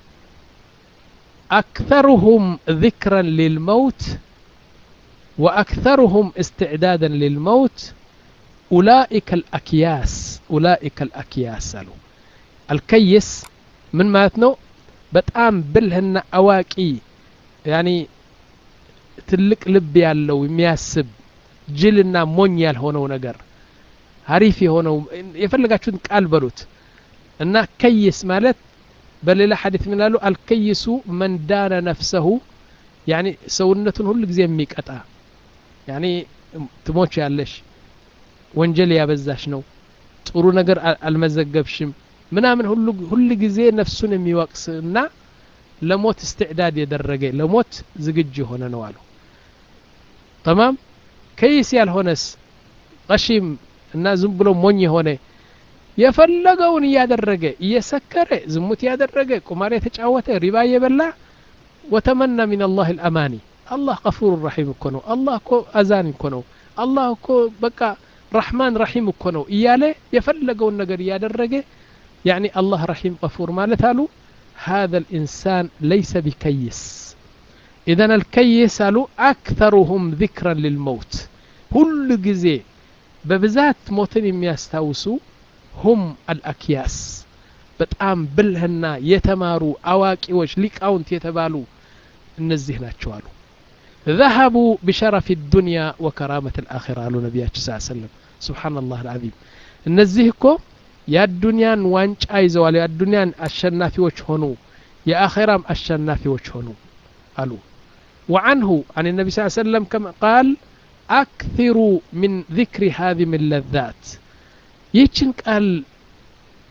اكثرهم ذكرا للموت واكثرهم استعدادا للموت اولئك الاكياس اولئك الاكياس قالوا الكيس من معناته በጣም ብልህና አዋቂ ያኒ ትልቅ ልብ ያለው የሚያስብ ጅልና ሞኝ ያልሆነው ነገር አሪፍ የሆነው የፈለጋችሁን ቃል በሉት እና ከይስ ማለት በሌላ ሐዲስ ምን አሉ አልከይሱ من دان نفسه يعني ሰውነቱን ሁሉ ጊዜ የሚቀጣ يعني ትሞች ያለሽ ወንጀል ያበዛሽ ነው ጥሩ ነገር አልመዘገብሽም ምናምን ሁሉ ሁሉ ጊዜ ነፍሱን የሚወቅስና ለሞት استعداد ያደረገ ለሞት ዝግጁ ሆነ ነው አሉ تمام ከይስ ያልሆነስ ቀሺም እና ዝም ብሎ ሞኝ ሆነ የፈለገውን ያደረገ እየሰከረ ዝሙት ያደረገ ቁማር የተጫወተ ሪባ የበላ وتمنى من الله الاماني الله غفور رحيم እኮ ነው الله እኮ አዛን እኮ ነው الله እኮ በቃ رحمن رحيم እኮ ነው እያለ የፈለገውን ነገር ያደረገ يعني الله رحيم غفور مالت قالوا هذا الإنسان ليس بكيس إذن الكيس قالوا أكثرهم ذكرا للموت كل جزء ببذات موتن يستوسوا هم الأكياس بتأم بلهنا يتماروا أواكي وش ليك أونت يتبالوا النزهنا شوالوا ذهبوا بشرف الدنيا وكرامة الآخرة قالوا نبي صلى الله عليه وسلم سبحان الله العظيم النزهكم يا الدنيا وانش ايزوال يا الدنيا الشنافيوች ሆኑ የአኺራም አሸናፊዎች ሆኑ قالوا وعنه عن النبي صلى الله عليه وسلم كما قال اكثروا من ذكر هذه من اللذات ይችን ቃል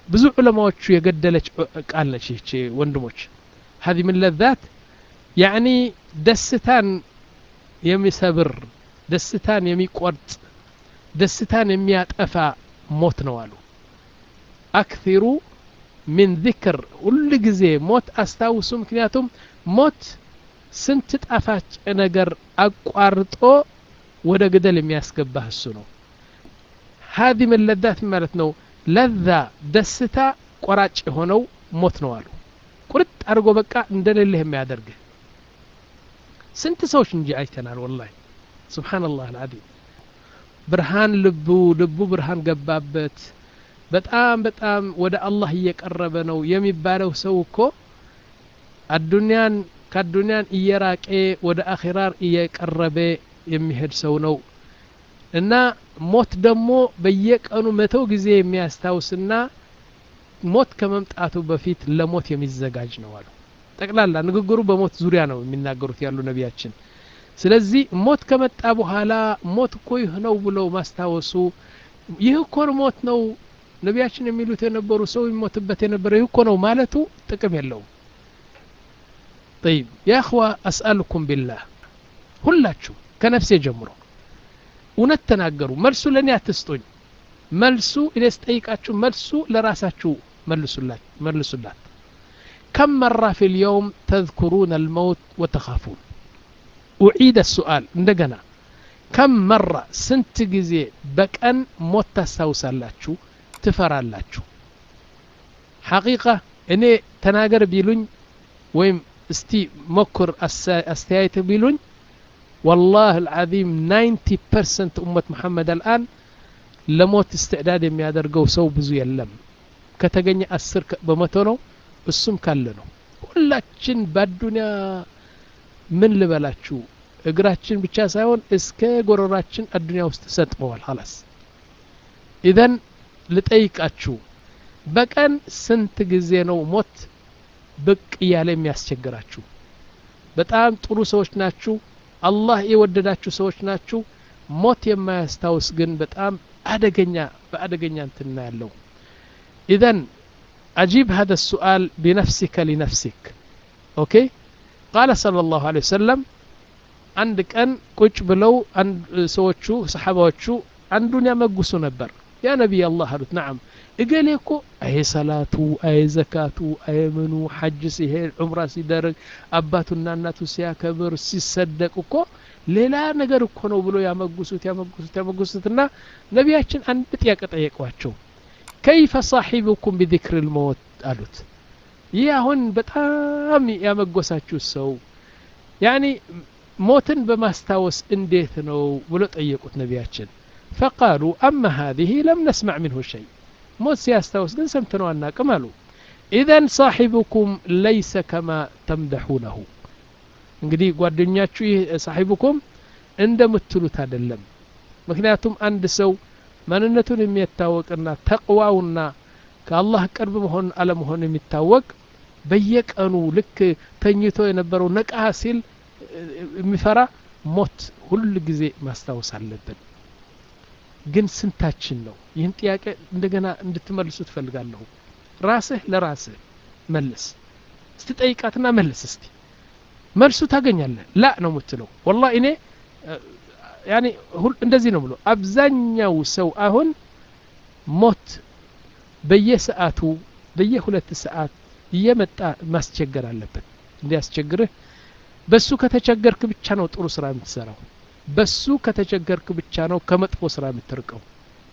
ብዙ ዑለማዎቹ የገደለች ቃል ነች ይህች ወንድሞች هذه من لذات يعني ደስታን የሚሰብር ደስታን የሚቆርጥ ደስታን የሚያጠፋ ሞት ነው አሉ አክثሩ من ذكر ሁሉ ጊዜ ሞት አስታውሱ ምክንያቱም ሞት ስንት ጣፋጭ ነገር አቋርጦ ወደ ገደል የሚያስገባህ እሱ ነው هذه من لذات ማለት ነው ለዛ ደስታ ቆራጭ ሆነው ሞት ነው አሉ ቁርጥ አድርጎ በቃ እንደሌለህ የሚያደርግ ስንት ሰዎች እንጂ አይተናል والله سبحان الله العظيم ብርሃን ልቡ ልቡ ብርሃን ገባበት በጣም በጣም ወደ አላህ እየቀረበ ነው የሚባለው ሰው እኮ አዱንያን ከአዱንያን እየራቀ ወደ አኺራ እየቀረበ የሚሄድ ሰው ነው እና ሞት ደግሞ በየቀኑ መቶ ጊዜ የሚያስታውስና ሞት ከመምጣቱ በፊት ለሞት የሚዘጋጅ ነው አሉ ጠቅላላ ንግግሩ በሞት ዙሪያ ነው የሚናገሩት ያሉ ነቢያችን ስለዚህ ሞት ከመጣ በኋላ ሞት እኮ ይህ ነው ብሎ ማስታወሱ ይህ እኮ ሞት ነው ነቢያችን የሚሉት የነበሩ ሰው ይሞትበት የነበረ ይህ እኮ ነው ማለቱ ጥቅም የለውም طيب يا اخوة اسالكم بالله ሁላችሁ ከነፍሴ ጀምሮ እውነት ተናገሩ መልሱ ለኔ አትስጡኝ መልሱ እኔ ስጠይቃችሁ መልሱ ለራሳችሁ መልሱላት መልሱላት كم مرة في اليوم تذكرون الموت وتخافون أعيد السؤال እንደገና كم مرة ስንት ጊዜ በቀን ሞት ታስታውሳላችሁ ትፈራላችሁ حقيقة እኔ ተናገር ቢሉኝ ወይም እስቲ ሞክር አስተያየት ቢሉኝ والله العظيم ninety percent أمة محمد الآن ለሞት استعداد የሚያደርገው ሰው ብዙ የለም ከተገኘ አስር በመቶ ነው እሱም ካለ ነው ሁላችን በዱንያ ምን ልበላችሁ እግራችን ብቻ ሳይሆን እስከ ጎረራችን አዱንያ ውስጥ ሰጥመዋል خلاص ኢዘን ልጠይቃችሁ በቀን ስንት ጊዜ ነው ሞት ብቅ ያለ የሚያስቸግራችሁ በጣም ጥሩ ሰዎች ናችሁ አላህ የወደዳችሁ ሰዎች ናችሁ ሞት የማያስታውስ ግን በጣም አደገኛ በአደገኛ እንትና ያለው ኢዘን أجيب هذا السؤال بنفسك لنفسك أوكي قال صلى الله عليه وسلم عندك أن كوش بلو أن سوتشو صحابوتشو عن دنيا مقصو نبر يا نبي الله هلوت نعم قال لكو أي صلاة أي زكاة أي منو حج سيهير عمره سيدرق أباتو ناناتو سياكبر سيصدق وكو ሌላ ነገር እኮ ነው ብሎ ያመጉሱት ያመጉሱት ያመጉሱትና ነቢያችን አንድ ጥያቄ ጠየቋቸው كيف صاحبكم بذكر الموت قالت يا هون በጣም ያመጎሳችሁ ሰው يعني موتن بماستاوس እንዴት ነው ብሎ ጠየቁት ነቢያችን فقالوا اما هذه لم نسمع منه شيء موت ሲያስታውስ ግን ሰምተነው አናውቅም አሉ اذا صاحبكم ليس كما تمدحونه እንግዲህ ጓደኛችሁ صاحبكم እንደምትሉት አይደለም ምክንያቱም አንድ ሰው ማንነቱን የሚያታወቅና ተቅዋውና ከአላህ ቅርብ መሆን አለ መሆን የሚታወቅ በየቀኑ ልክ ተኝቶ የነበረው ነቃ ሲል የሚፈራ ሞት ሁሉ ጊዜ ማስታወስ አለብን ግን ስንታችን ነው ይህን ጥያቄ እንደገና እንድትመልሱ ትፈልጋለሁ ራስህ ለራስህ መልስ እስቲ ጠይቃትና መልስ እስቲ መልሱ ታገኛለህ ላ ነው የምትለው والله እኔ يعني እንደዚህ ነው ብሎ አብዛኛው ሰው አሁን ሞት በየሰዓቱ በየሁለት ሰዓት እየመጣ ማስቸገር አለበት እንዲያስቸግርህ በሱ ከተቸገርክ ብቻ ነው ጥሩ ስራ የምትሰራው በሱ ከተቸገርክ ብቻ ነው ከመጥፎ ስራ የምትርቀው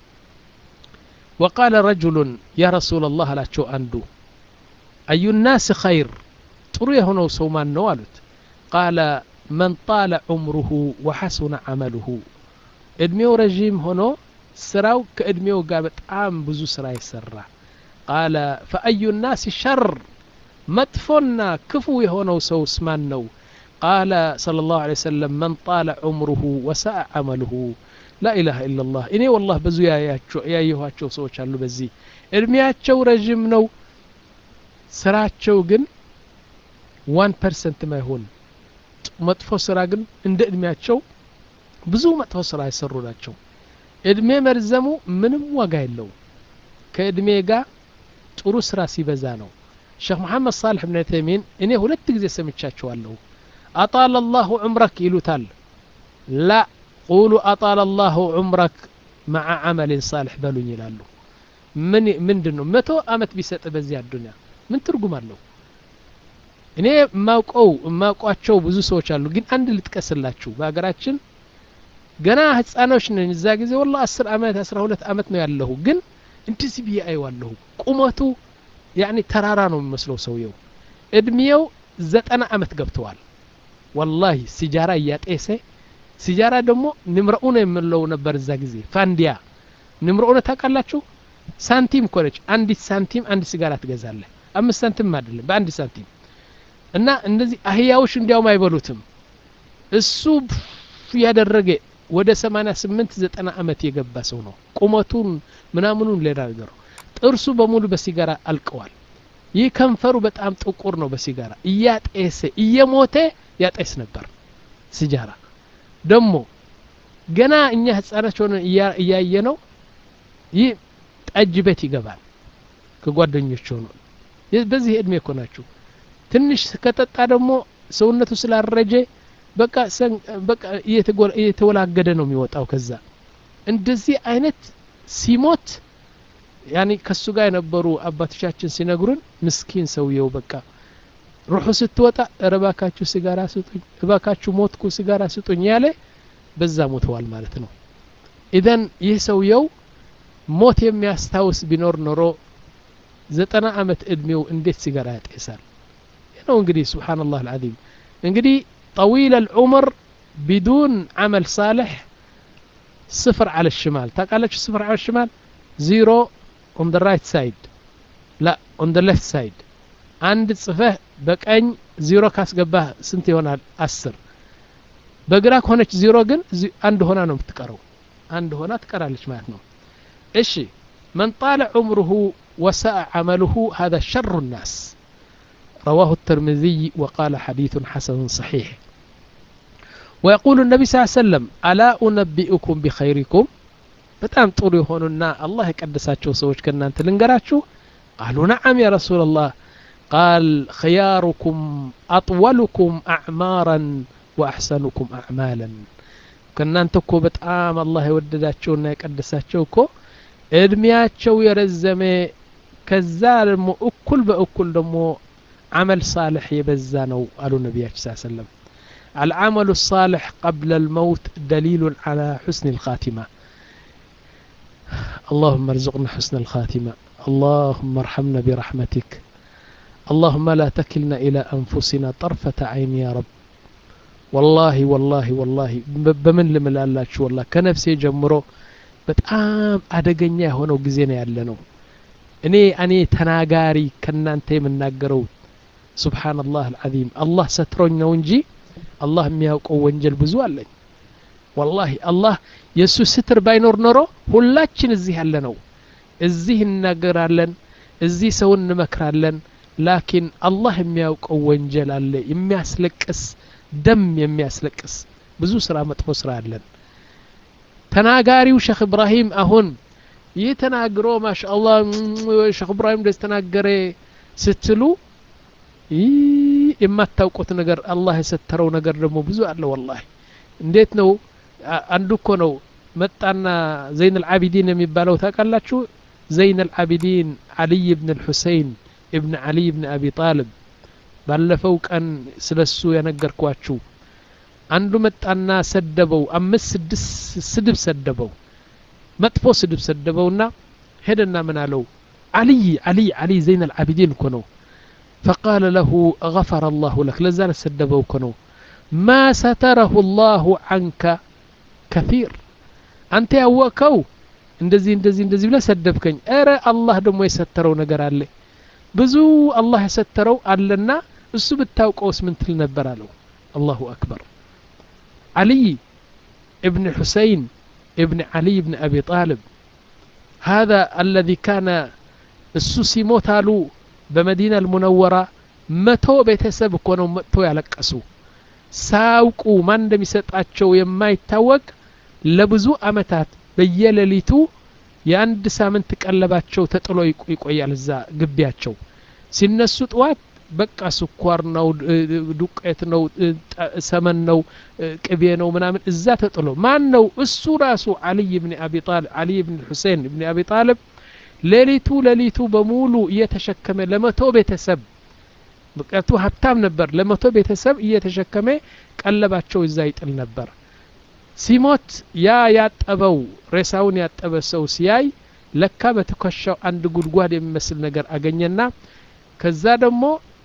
وقال رجل يا رسول الله አላቸው አንዱ أي الناس خير ጥሩ የሆነው ሰው ማን ነው አሉት قال من طال عمره وحسن عمله ادميو رجيم هونو سراو كادميو ጋር በጣም ብዙ ስራ ይሰራ قال فأي الناس شر مطفنا كفو የሆነው ሰውስ ማን ነው قال صلى الله عليه وسلم من طال عمره وساء عمله لا اله الا الله እኔ والله ብዙ ያያቸው ያየኋቸው ሰዎች አሉ በዚህ እድሜያቸው ረጅም ነው ስራቸው ግን one percent ማይሆን መጥፎ ስራ ግን እንደ እድሜያቸው ብዙ መጥፎ ስራ ይሰሩ ናቸው እድሜ መርዘሙ ምንም ዋጋ የለው ከእድሜ ጋር ጥሩ ስራ ሲበዛ ነው ሼክ መሐመድ ሳልሕ ኢብኑ ተይሚን እኔ ሁለት ጊዜ ሰምቻቸዋለሁ አጣለ الله عمرك ይሉታል لا قولوا أطال الله عمرك مع عمل صالح በሉኝ ይላሉ ምን ምንድነው መቶ አመት ቢሰጥ በዚህ አዱንያ ምን ትርጉም አለው እኔ ማውቀው ማውቋቸው ብዙ ሰዎች አሉ ግን አንድ ልጥቀስላችሁ በአገራችን ገና ህፃኖች ነን እዛ ጊዜ والله አስር አመት አስራ ሁለት አመት ነው ያለው ግን እንደዚህ ቢያ አይዋለሁ ቁመቱ يعني ተራራ ነው የሚመስለው ሰውየው እድሜው ዘጠና አመት ገብተዋል والله ሲጃራ ያጤሰ ሲጃራ ደግሞ ንምረኡነ የምለው ነበር እዛ ጊዜ ፋንዲያ ንምረኡነ ታውቃላችሁ ሳንቲም ኮለች አንዲት ሳንቲም አንድ ሲጋራ ትገዛለህ አምስት ሳንቲም አይደለም በአንድ ሳንቲም እና እንደዚህ አህያዎች እንዲያውም አይበሉትም እሱ ያደረገ ወደ ሰማንያ ስምንት ዘጠና አመት የገባ ሰው ነው ቁመቱን ምናምኑን ሌላ ነገር ጥርሱ በሙሉ በሲጋራ አልቀዋል ይህ ከንፈሩ በጣም ጥቁር ነው በሲጋራ እያጤሰ እየሞተ ያጤስ ነበር ሲጃራ ደሞ ገና እኛ ህፃናት ሆነን እያየ ነው ይህ ጠጅ ቤት ይገባል ከጓደኞቹ ነው በዚህ እድሜ እኮ ናችሁ ትንሽ ከጠጣ ደግሞ ሰውነቱ ስላረጀ በቃ በቃ እየተወላገደ ነው የሚወጣው ከዛ እንደዚህ አይነት ሲሞት ያኒ ከሱ ጋር የነበሩ አባቶቻችን ሲነግሩን ምስኪን ሰውየው በቃ ሩሁ ስትወጣ ረባካችሁ ሲጋራ ስጡኝ ረባካችሁ ሞትኩ ሲጋራ ስጡኝ ያለ በዛ ሞተዋል ማለት ነው ኢደን ይህ ሰውየው ሞት የሚያስታውስ ቢኖር ኖሮ ዘጠና አመት እድሜው እንዴት ሲጋራ ያጤሳል ነው እንግዲህ ሱብሃንአላህ العظيم እንግዲህ طويل العمر بدون عمل صالح صفر على الشمال تقالش صفر على الشمال zero on the right side لا on the left side አንድ ጽፈህ በቀኝ ዜሮ ካስገባህ ስንት ይሆናል አስር በግራ ከሆነች ዜሮ ግን አንድ ሆና ነው የምትቀረው አንድ ሆና ትቀራለች ማለት ነው እሺ من طال عمره وساء عمله هذا شر الناس رواه الترمذي وقال حديث حسن صحيح ويقول النبي صلى الله عليه وسلم ألا أنبئكم بخيركم በጣም ጥሩ የሆኑና አላህ የቀደሳቸው ሰዎች ከናንተ ልንገራችሁ قالوا نعم يا رسول الله قال خياركم أطولكم أعمارا وأحسنكم أعمالا كنانت እኮ በጣም አላህ የወደዳቸውና የቀደሳቸው እኮ እድሜያቸው የረዘመ ከዛ ደግሞ እኩል በእኩል ደግሞ عمل صالح የበዛ ነው አሉ ነብያችን ሰለላሁ ዐለይሂ ወሰለም العمل الصالح قبل الموت دليل على حسن الخاتمة اللهم ارزقنا حسن الخاتمة اللهم ارحمنا برحمتك اللهم لا تكلنا إلى أنفسنا طرفة عين يا رب والله والله والله بمن لمن الله شو والله كنفسي جمرو بتأم أدقنيا هنا وجزينا يعلنو أني أني تناجاري كنا أنت من ناجرو سبحان الله العظيم الله سترنا ونجي الله مياوك ونجل بزوال والله الله يسوع ستر باينور نورو ሁላችን እዚህ ያለነው እዚህ እናገራለን እዚህ ሰው እንመክራለን ላኪን አላህ የሚያውቀው ወንጀል አለ የሚያስለቅስ ደም የሚያስለቅስ ብዙ ስራ መጥፎ ስራ አለን ተናጋሪው ሼክ ኢብራሂም አሁን ይተናግሮ ማሻአላህ ሼክ ኢብራሂም ደስ ተናገረ ስትሉ የማታውቁት ነገር አላህ የሰተረው ነገር ደግሞ ብዙ አለ والله እንዴት ነው አንዱ እኮ ነው መጣና ዘይን العابدين የሚባለው ታውቃላችሁ ዘይን العابدين علي ibn الحسين ابن علي ibn ابي طالب ባለፈው ቀን ስለሱ ያነገርኳችሁ አንዱ መጣና ሰደበው አምስት ስድስት ስድብ ሰደበው መጥፎ ስድብ ሰደበውና ሄደና ምን አለው علي علي علي زين العابدين እኮ ነው فقال له غفر الله لك لذا سدبوا كنو ما ستره الله عنك كثير أنت أوكو እንደዚህ እንደዚህ እንደዚህ ብለ ሰደብከኝ አረ አላህ ደግሞ የሰተረው ነገር አለ ብዙ አላህ የሰተረው አለና እሱ ብታውቀውስ ምን ትል ነበር አለው الله أكبر علي ابن حسين ابن علي ابن أبي طالب هذا الذي كان السوسي موتالو بمدينة المنورة متو بيتسب كونوا متو يلقسو ساوقو ما እንደሚሰጣቸው የማይታወቅ ለብዙ አመታት በየሌሊቱ የአንድ ሳምንት ቀለባቸው ተጥሎ ይቆያል እዛ ግቢያቸው ሲነሱ ጠዋት በቃ ስኳር ነው ዱቄት ነው ሰመን ነው ቅቤ ነው ምናምን እዛ ተጥሎ ማን ነው እሱ ራሱ አሊ ኢብኑ አቢ ጣሊብ አሊ ኢብኑ ሁሰይን ኢብኑ አቢ ጣሊብ ሌሊቱ ሌሊቱ በሙሉ እየተሸከመ ለመቶ ቤተሰብ በቀቱ ሀብታም ነበር ለመቶ ቤተሰብ እየተሸከመ ቀለባቸው እዛ ይጥል ነበር ሲሞት ያ ያጠበው ሬሳውን ያጠበ ሰው ሲያይ ለካ በተከሻው አንድ ጉድጓድ የሚመስል ነገር አገኘና ከዛ ደግሞ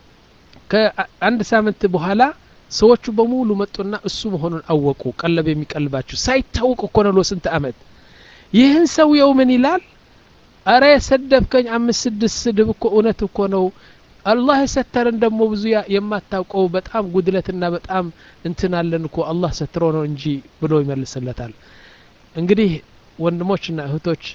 ከአንድ ሳምንት በኋላ ሰዎቹ በሙሉ መጡና እሱ መሆኑን አወቁ ቀለብ የሚቀልባቸው ሳይታወቅ እኮ ነው ለስንት አመት ይህን ሰውየው ምን ይላል አረ ሰደብከኝ አምስት ስድስት ስድብ እኮ እውነት እኮ ነው አላህ ሰተረን ደግሞ ብዙ የማታውቀው በጣም ጉድለትና በጣም እንትናለን እኮ አላህ ሰትሮ ነው እንጂ ብሎ ይመልስለታል እንግዲህ ወንድሞችና እህቶች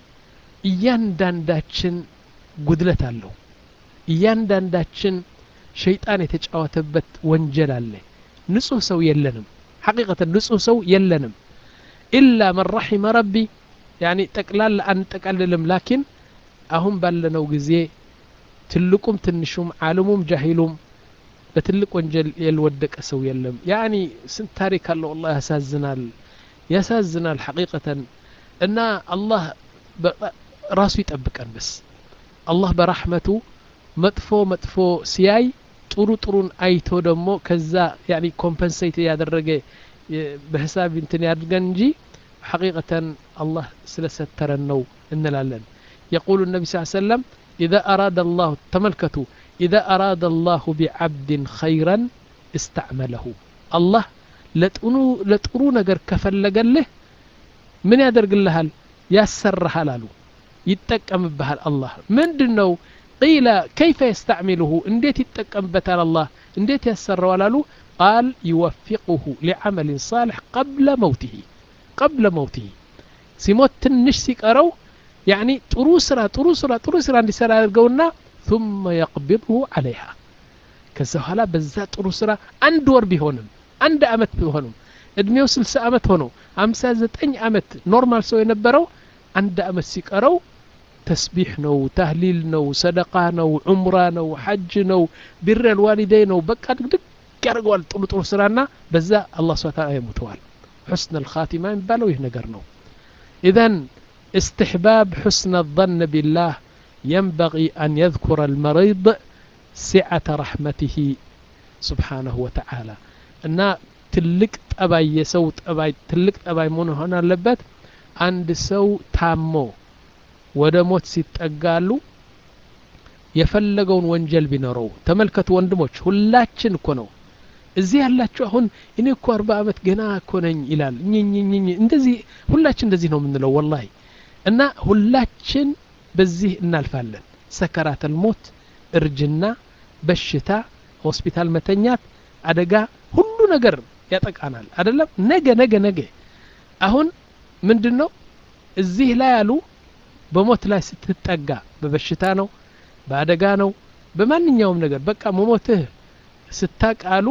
እያንዳንዳችን ጉድለት አለው እያንዳንዳችን ሸይጣን የተጫወተበት ወንጀል አለ ንጹህ ሰው የለንም ሐቂቀተ ንጹህ ሰው የለንም ኢላ መን ረሒመ ረቢ ያኒ ጠቅላላ አንጠቀልልም ላኪን አሁን ባለነው ጊዜ ትልቁም ትንሹም ዓለሙም ጃሂሉም በትልቅ ወንጀል የልወደቀ ሰው የለም ያኒ ስንት ታሪክ አለው والله ያሳዝናል ያሳዝናል ሐቂቀተን እና አላህ ራሱ ይጠብቀን በስ አላህ በረህመቱ መጥፎ መጥፎ ሲያይ ጥሩ ጥሩን አይቶ ደግሞ ከዛ ያኒ ኮምፐንሴት ያደረገ በሂሳብ እንትን ያድርገን እንጂ ሐቂቀተን አላህ ስለሰተረን ነው እንላለን يقول النبي صلى الله عليه وسلم إذا أراد الله تملكته إذا أراد الله بعبد خيرا استعمله الله لتقنو لتقرو نجر كفلجله من يدرج لهال يسرها له يتكم بها الله من دنو قيل كيف يستعمله انديت يتكم بتال الله انديت يسر ولا قال يوفقه لعمل صالح قبل موته قبل موته سيموت تنش سيقرو يعني تروسرا تروسرا تروسرا عند سرا يرجونا ثم يقبضه عليها كذا حالا بزات تروسرا عند ور بيهونم عند أمت بيهونم ادميو سلس أمت هونو خمسة زتين أمت نورمال سو ينبرو عند أمت سيقرو تسبيح نو تهليل نو صدقة نو عمرة نو حج نو بر الوالدين نو بقى دك يرجوال طول طول سرانا بزا الله سبحانه وتعالى يموتوال حسن الخاتمة بالو يهنجر نو إذن استحباب حسن الظن بالله ينبغي أن يذكر المريض سعة رحمته سبحانه وتعالى أن تلك أباي يسوت أباي تلك أباي من هنا لبت عند سو تامو ودموت ست أقالو يفلقون وانجل بنرو تملكت وندموش هلاتشن كونو እዚህ ያላችሁ አሁን እኔ እኮ አርባ አመት ገና እኮ ነኝ ይላል ኝኝኝ እንደዚህ ሁላችን እንደዚህ ነው የምንለው والله እና ሁላችን በዚህ እናልፋለን ሰከራተል ሞት እርጅና በሽታ ሆስፒታል መተኛት አደጋ ሁሉ ነገር ያጠቃናል አይደለም ነገ ነገ ነገ አሁን ምንድነው እዚህ ላይ ያሉ በሞት ላይ ስትጠጋ በበሽታ ነው በአደጋ ነው በማንኛውም ነገር በቃ መሞትህ ስታቃሉ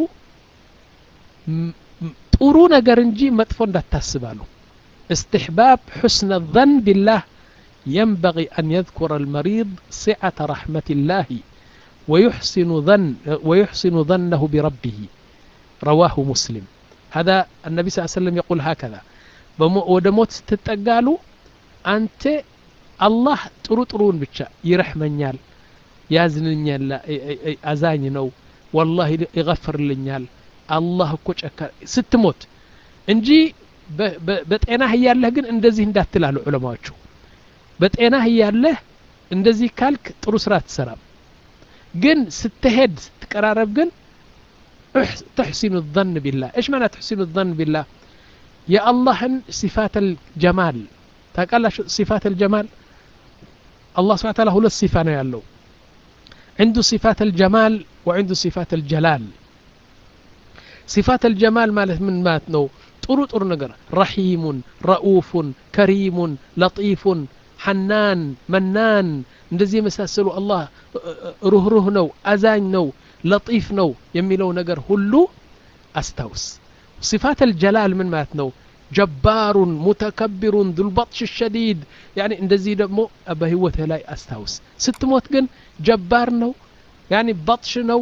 ጥሩ ነገር እንጂ መጥፎ እንዳታስባሉ استحباب حسن الظن بالله ينبغي أن يذكر المريض سعة رحمة الله ويحسن ظن ويحسن ظنه بربه رواه مسلم هذا النبي صلى الله عليه وسلم يقول هكذا ودموت تتقالوا أنت الله ترطرون بتشا يرحمنيال يازننيال أزاني نو والله يغفر لنيال الله كوچ ستموت እንጂ በጤናህ ያለህ ግን እንደዚህ እንዳትላሉ ዑለማዎቹ በጤናህ ያለህ እንደዚህ ካልክ ጥሩ ስራ ትሰራም ግን ስትሄድ ትቀራረብ ግን تحسن الظن بالله ايش معنى تحسن الظن بالله يا الله صفات الجمال تقال صفات الجمال الله سبحانه وتعالى هو الصفه ነው ያለው عنده صفات الجمال وعنده صفات الجلال صفات الجمال ማለት ምን ማለት ነው ጥሩ ጥሩ ነገር رحيم رؤوف كريم لطيف حنان منان እንደዚህ መሳሰሉ አላህ ሩህሩህ ነው አዛኝ ነው لطيف ነው የሚለው ነገር ሁሉ አስታውስ صفات الجلال ምን ማለት ነው جبار متكبر ذو البطش الشديد يعني እንደዚህ ደግሞ በህይወትህ ላይ አስታውስ ስትሞት ግን ጀባር ነው يعني بطش ነው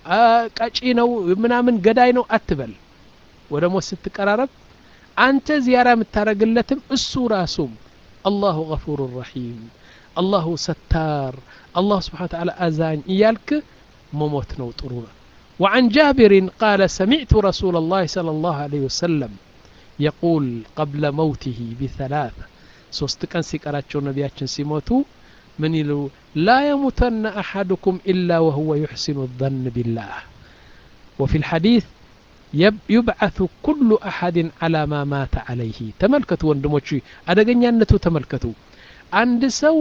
ቀጪ ነው ምናምን ገዳይ ነው አትበል ወደ ሞት ስትቀራረብ አንተ ዚያራ የምታረግለትም እሱ ራሱም الله غفور رحيم الله ستار الله سبحانه وتعالى أزان إيالك مموت نو طرونا وعن جابر قال سمعت رسول الله صلى الله عليه وسلم يقول قبل موته بثلاثة سوستكن سيكراتشو نبياتشن سيموتو من يلو لا يموتن أحدكم إلا وهو يحسن الظن بالله وفي الحديث يبعث كل أحد على ما مات عليه تملكتوا وندموشي أدقنيانتو تملكتوا عند سو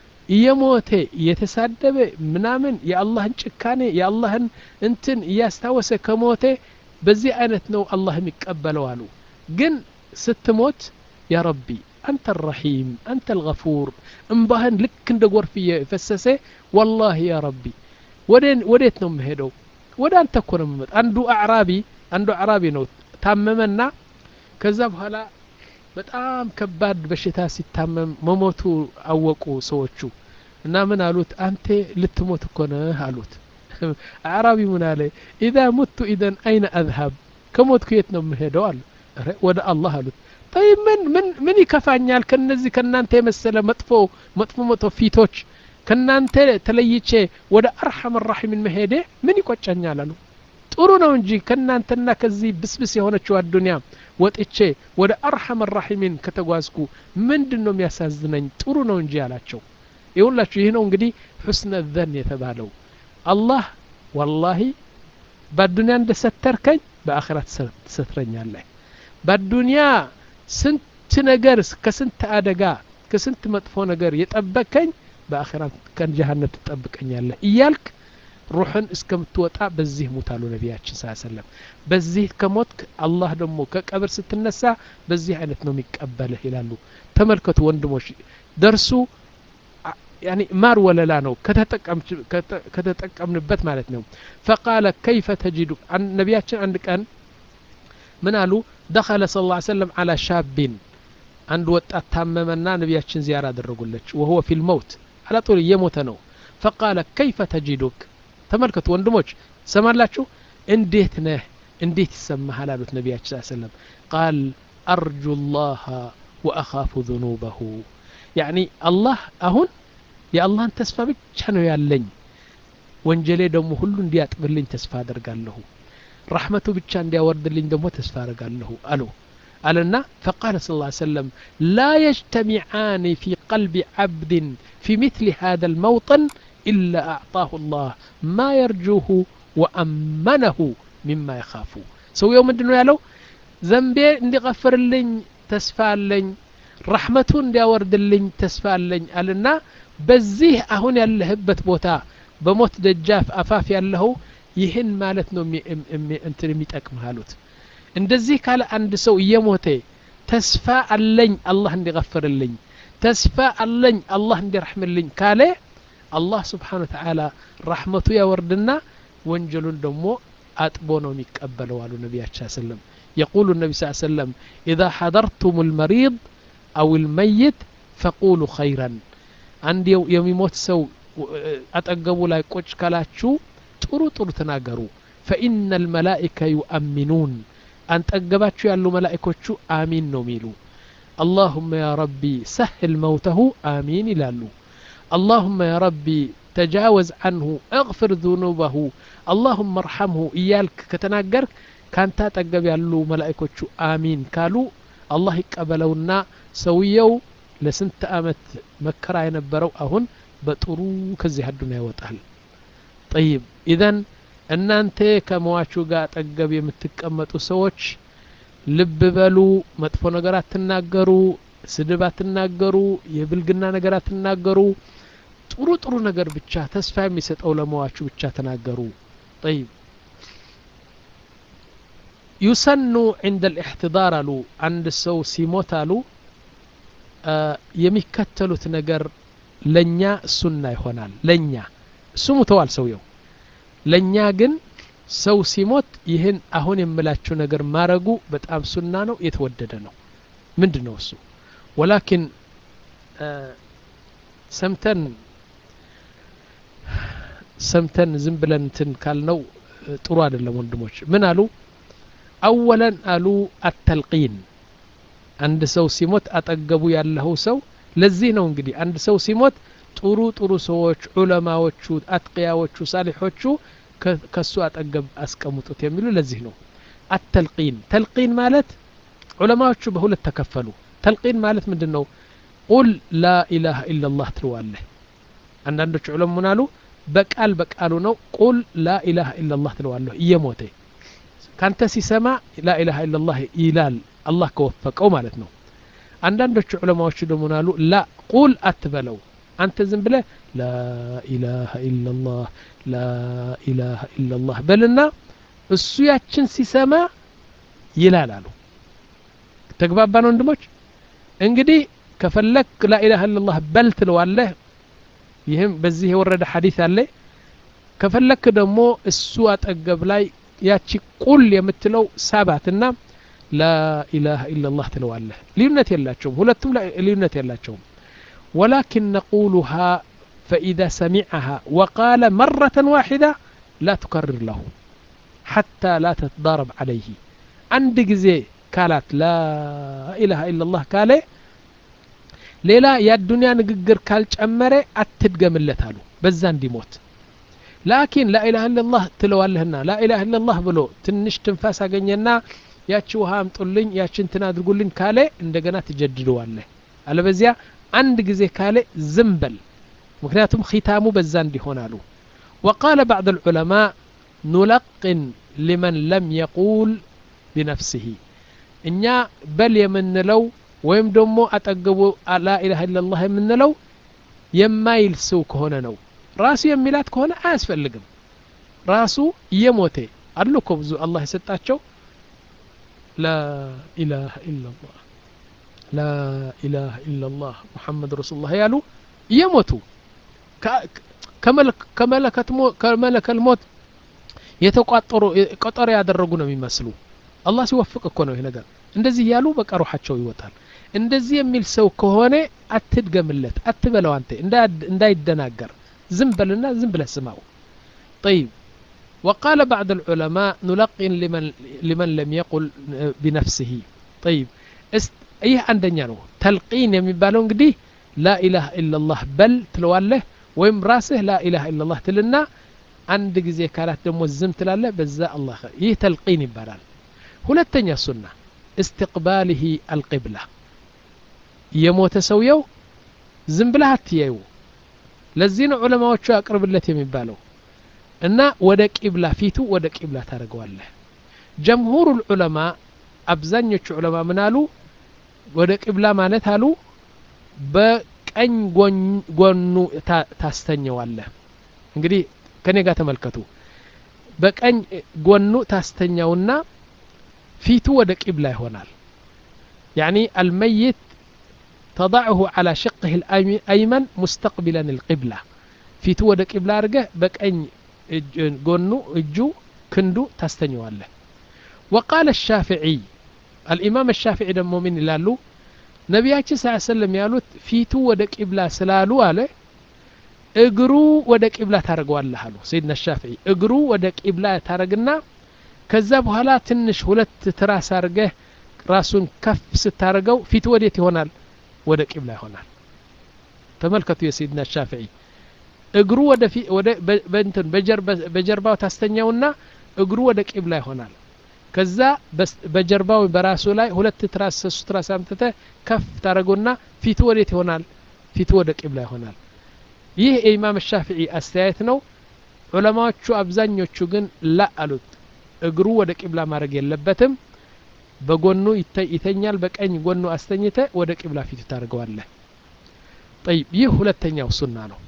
يموت يتسادب منامن يا الله انشكاني يا الله انتن يستوسى كموته بزي أنت نو الله مكبلوا له جن ستموت يا ربي أنت الرحيم أنت الغفور انبهن لك كند غرفية فسسه والله يا ربي ودين وديتنا مهدو ودان تكون ممت عنده أعرابي عنده أعرابي نو تاممنا كذب هلا በጣም ከባድ በሽታ ሲታመም መሞቱ አወቁ ሰዎቹ እና ምን አሉት አንተ ልትሞት እኮ ነህ አሉት አራቢ ምን አለ اذا مت اذا اين اذهب ከሞትኩ የት ነው የምሄደው አለ ወደ አላህ አሉት طيب ምን ምን ምን ይከፋኛል ከነዚህ ከናንተ የመሰለ መጥፎ መጥፎ መጥፎ ፊቶች ከናንተ ተለይቼ ወደ አርሐም الرحيم መሄዴ ምን ይቆጨኛል አሉ ጥሩ ነው እንጂ ከናንተና ከዚህ ብስብስ የሆነችው አዱንያ ወጥቼ ወደ አርሐም الرحيم ከተጓዝኩ ምንድነው የሚያሳዝነኝ ጥሩ ነው እንጂ አላቸው ይሁላችሁ ይሄ ነው እንግዲህ حسن الظن የተባለው አላህ والله በዱንያ እንደሰተርከኝ በአኺራት ትሰትረኛለህ በዱንያ ስንት ነገር ከስንት አደጋ ከስንት መጥፎ ነገር የጠበቀኝ በአኺራት ከጀሃነም ትጠብቀኛለህ እያልክ روحن እስከምትወጣ በዚህ ሞታሉ ነብያችን ሰለላሁ ዐለይሂ ወሰለም በዚህ ከሞትክ አላህ ደግሞ ከቀብር ስትነሳ በዚህ አይነት ነው የሚቀበልህ ይላሉ ተመልከቱ ወንድሞች ደርሱ يعني مار ولا لا ነው ከተጠቀም ከተጠቀምንበት ማለት ነው فقال كيف تجد ነብያችን አንድ ቀን ምን አሉ دخل صلى الله عليه وسلم على شاب አንድ ወጣት ታመመና ነብያችን ዚያራ አደረጉለት وهو في الموت على طول የሞተ ነው فقال كيف تجدك ተመልከቱ ወንድሞች ሰማላችሁ እንዴት ነህ እንዴት ይሰማሃል አሉት ነብያችን ሰለላሁ ዐለይሂ ወሰለም قال ارجو الله واخاف ذنوبه يعني الله አሁን የአላህን ተስፋ ብቻ ነው ያለኝ ወንጀሌ ደግሞ ሁሉ እንዲያጥብልኝ ተስፋ አደርጋለሁ رحمቱ ብቻ እንዲያወርድልኝ ደግሞ ተስፋ አደርጋለሁ አሉ አለና فقال صلى الله عليه وسلم لا يجتمعان في قلب عبد في مثل هذا الموطن إلا أعطاه الله ما يرجوه وأمنه مما يخاف سو يوم الدنيا يالو ذنبي اندي غفر لين تسفى لين رحمته اندي أورد لين تسفى لين قالنا بزيه أهون يالهبت بوتا بموت دجاف أفاف يالله يهن مالتنا انتر ميتأك مهالوت اندزيه قال عند سو يموتي تسفى لين الله اندي غفر لين تسفى لين الله اندي رحم لين قاله الله سبحانه وتعالى رحمته يا وردنا وانجلون دمو أتبونهم يقبلوا على النبي صلى الله عليه وسلم يقول النبي صلى الله عليه وسلم إذا حضرتم المريض أو الميت فقولوا خيرا عندي يوم يموت سو أتقبوا لا يقوش كالاتشو ترو ترو تناقروا فإن الملائكة يؤمنون أن تقباتشو يالو ملائكوشو آمين نوميلو اللهم يا ربي سهل موته آمين لالو اللهم يا ربي تجاوز عنه اغفر ذنوبه اللهم ارحمه إيالك كتناقرك كانت تقب يالو ملائكوشو آمين كالو الله يقبلونا سويو لسنت آمت مكرا ينبرو أهن بطرو كزي الدنيا وطهل طيب إذن أن أنت كمواشو قا تقب يمتكمتو سوش لب بلو مدفو نقرات تناقرو ስድባት ተናገሩ የብልግና ነገራት ተናገሩ ጥሩ ጥሩ ነገር ብቻ ተስፋ የሚሰጠው ለሟቹ ብቻ ተናገሩ طيب يسن عند الاحتضار له عند ሰው ሲሞት አሉ የሚከተሉት ነገር ለኛ ሱና ይሆናል ለኛ እሱ ሞተዋል ሰውየው ለኛ ግን ሰው ሲሞት ይህን አሁን የምላችሁ ነገር ማረጉ በጣም ሱና ነው የተወደደ ነው ምንድነው እሱ ولكن ሰምተን ሰምተን ዝም ብለን እንትን ካልነው ጥሩ አይደለም ወንድሞች ምን አሉ አወለን አሉ التلقين አንድ ሰው ሲሞት አጠገቡ ያለው ሰው ለዚህ ነው እንግዲህ አንድ ሰው ሲሞት ጥሩ ጥሩ ሰዎች ዑለማዎቹ አጥቂያዎቹ ሳሊሖቹ ከሱ አጠገብ አስቀምጡት የሚሉ ለዚህ ነው التلقين تلقين ማለት ዑለማዎቹ በሁለት ተከፈሉ تلقين ማለት ምንድነው ቁል لا اله الا الله ትለዋለህ አንዳንዶች ዑለማ ምን አሉ በቃል በቃሉ ነው ቁል لا اله الا الله ትለዋለህ እየሞተ ካንተ ሲሰማ لا اله الا الله ይላል አላህ ከወፈቀው ማለት ነው አንዳንዶች ዑለማዎች ደግሞ ምን አሉ لا ቁል አትበለው አንተ ዝም ብለህ لا اله الا الله لا اله الا الله በልና እሱ ያችን ሲሰማ ይላል አሉ ተግባባን ወንድሞች እንግዲህ ከፈለክ لا اله الا الله በል ትለዋለህ ይሄም በዚህ የወረደ ሐዲስ አለ ከፈለክ ደግሞ እሱ አጠገብ ላይ ያቺ ቁል የምትለው ሳባትና لا اله الا الله ትለዋለህ ልዩነት የላቸውም ሁለቱም ልዩነት የላቸውም ولكن نقولها فإذا سمعها وقال مرة واحدة لا تكرر له حتى لا تتضارب عليه عند ጊዜ ካላት لا اله الا الله ካለ ሌላ የዱንያ ንግግር ካልጨመረ አትድገምለት አሉ በዛ እንዲሞት ላኪን لا اله الا الله ትለዋለህና لا اله الا الله ብሎ ትንሽ ትንፋስ አገኘና ያቺ ውሃ አምጡልኝ ያቺን እንትን አድርጉልኝ ካለ እንደገና ትጀድደዋለህ አለበዚያ አንድ ጊዜ ካለ ዝምበል ምክንያቱም ختامو በዛ እንዲሆን አሉ وقال بعض العلماء نلقن لمن لم يقول بنفسه እኛ በል የምንለው ወይም ደግሞ አጠገቡ لا اله الا الله የምንለው የማይል ሰው ከሆነ ነው ራሱ የሚላት ከሆነ አያስፈልግም ራሱ እየሞተ አሉ እኮ ብዙ አላህ የሰጣቸው لا اله الا الله لا اله الا الله محمد رسول الله ያሉ እየሞቱ ከመለክ ከመለከት ከመለከ الموت የተቋጠሩ ቀጠሮ ያደረጉ ነው የሚመስሉ አላህ ሲወፍቅ እኮ ነው ይሄ ነገር እንደዚህ ያሉ በቃ ሩሃቸው ይወጣል እንደዚህ የሚል ሰው ከሆነ አትድገምለት አትበለው አንተ እንዳይደናገር ዝም በልና ዝም ብለህ ስማው طيب وقال بعض العلماء نلقن لمن لمن لم يقل بنفسه طيب ይህ አንደኛ ነው ተልቂን የሚባለው እንግዲህ لا اله الا الله በል ትለዋለህ ወይም ራስህ لا اله الا الله ትልና አንድ ጊዜ ካላት ደግሞ ዝም ትላለህ በዛ አላህ ይህ ተልቂን ይባላል ሁለተኛ ሱና استقباله القبلة የሞተ ሰውየው ዝም ብለህ አትየው ለዚህ ነው ዑለማዎቹ አቅርብለት የሚባለው እና ወደ ቂብላ ፊቱ ወደ ቂብላ ታረጋዋለህ ጀምሁሩ ዑለማ አብዛኞቹ ዑለማ ምን አሉ ወደ ቂብላ ማለት አሉ በቀኝ ጎኑ ታስተኛዋለህ እንግዲህ ከኔ ጋር ተመልከቱ በቀኝ ጎኑ ታስተኛውና ፊቱ ወደ ቂብላ ይሆናል يعني الميت تضعه على شقه الأيمن مستقبلا القبلة ፊቱ ወደ ቂብላ አርገህ በቀኝ ጎኑ እጁ ክንዱ ታስተኛዋለህ وقال الشافعي الإمام الشافعي ደሞ ምን ይላሉ ነብያችን ሰለላሁ ዐለይሂ ወሰለም ያሉት ፊቱ ወደ ቂብላ ስላሉ አለ እግሩ ወደ ቂብላ ታረጋዋለህ አሉ ሰይድና الشافعي እግሩ ወደ ቂብላ ታረግና ከዛ በኋላ ትንሽ ሁለት ትራስ አርገህ ራሱን ከፍ ስታረገው ፊቱ ወዴት ይሆናል ወደ ቂብላ ይሆናል ተመልከቱ የሰይድና الشافعي እግሩ ወደ ወደ በእንትን በጀርባው ታስተኛውና እግሩ ወደ ቂብላ ይሆናል ከዛ በጀርባው በራሱ ላይ ሁለት ትራስ ሶስት ትራስ አምጥተ ከፍ ታረጉና ፊቱ ወዴት ይሆናል ፊቱ ወደ ቂብላ ይሆናል ይህ ኢማም الشافعي አስተያየት ነው ዑለማዎቹ አብዛኞቹ ግን ላ አሉት እግሩ ወደ ቂብላ ማድረግ የለበትም በጎኑ ይተኛል በቀኝ ጎኑ አስተኝተ ወደ ቂብላ ፊቱ ታርገዋለህ طيب ይህ ሁለተኛው ሱና ነው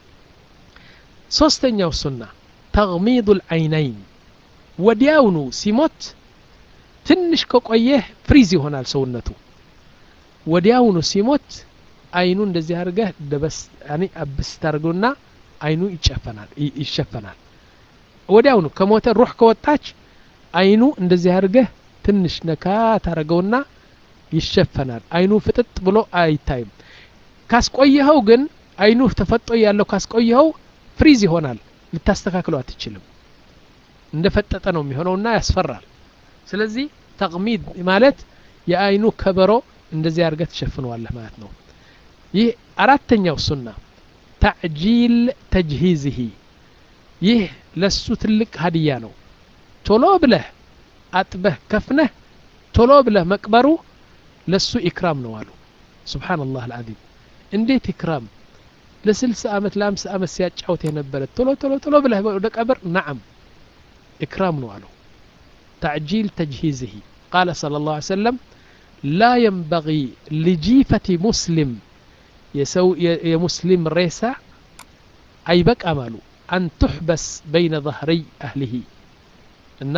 ሶስተኛው ሱና تغميض العينين ወዲያውኑ ሲሞት ትንሽ ከቆየህ ፍሪዝ ይሆናል ሰውነቱ ወዲያውኑ ሲሞት አይኑ እንደዚህ አርገህ ደበስ ያኒ አብስ ታርገውና አይኑ ይጨፈናል ይሸፈናል ወዲያውኑ ከሞተ ሩህ ከወጣች አይኑ እንደዚህ አርገህ ትንሽ ነካ ታረገውና ይሸፈናል አይኑ ፍጥጥ ብሎ አይታይም ካስቆየኸው ግን አይኑ ተፈጦ ያለው ካስቆየኸው ፍሪዝ ይሆናል ልታስተካክለው አትችልም እንደፈጠጠ ነው የሚሆነውና ያስፈራል ስለዚህ ተቅሚድ ማለት የአይኑ ከበሮ እንደዚህ አድርገህ ትሸፍነዋለህ ማለት ነው ይህ አራተኛው ሱና ተዕጂል ተጅሂዝህ ይህ ለሱ ትልቅ ሀዲያ ነው ቶሎ ብለህ አጥበህ ከፍነህ ቶሎ ብለህ መቅበሩ ለሱ ኢክራም ነው አሉ ሱብሃንአላህ አልዓዚም እንዴት ኢክራም ለስልሳ ዓመት ለአምሳ ዓመት ሲያጫውት የነበረ ቶሎ ቶሎ ቶሎ ብለህ ወደ ቀብር ነዓም ኢክራም ነው አሉ تعجيل تجهيزه قال صلى الله عليه وسلم لا ينبغي لجيفة مسلم يسو يا مسلم ريسا أي بك أماله أن تحبس بين ظهري أهله إن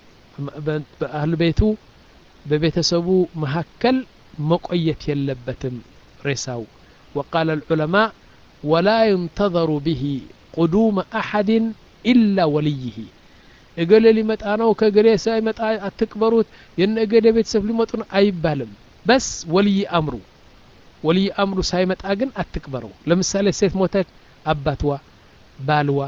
أهل بيته ببيت سبو مهكل مقيت يلبتم ريساو وقال العلماء ولا ينتظر به قدوم أحد إلا وليه እገሌ ሊመጣ ነው ከገሌ ሳይመጣ አትክበሩት የነ እገሌ ቤተሰብ ሊመጡ ነው አይባልም በስ ወልይ አምሩ ወልይ አምሩ ሳይመጣ ግን አትክበረው ለምሳሌ ሴት ሞተች አባትዋ ባልዋ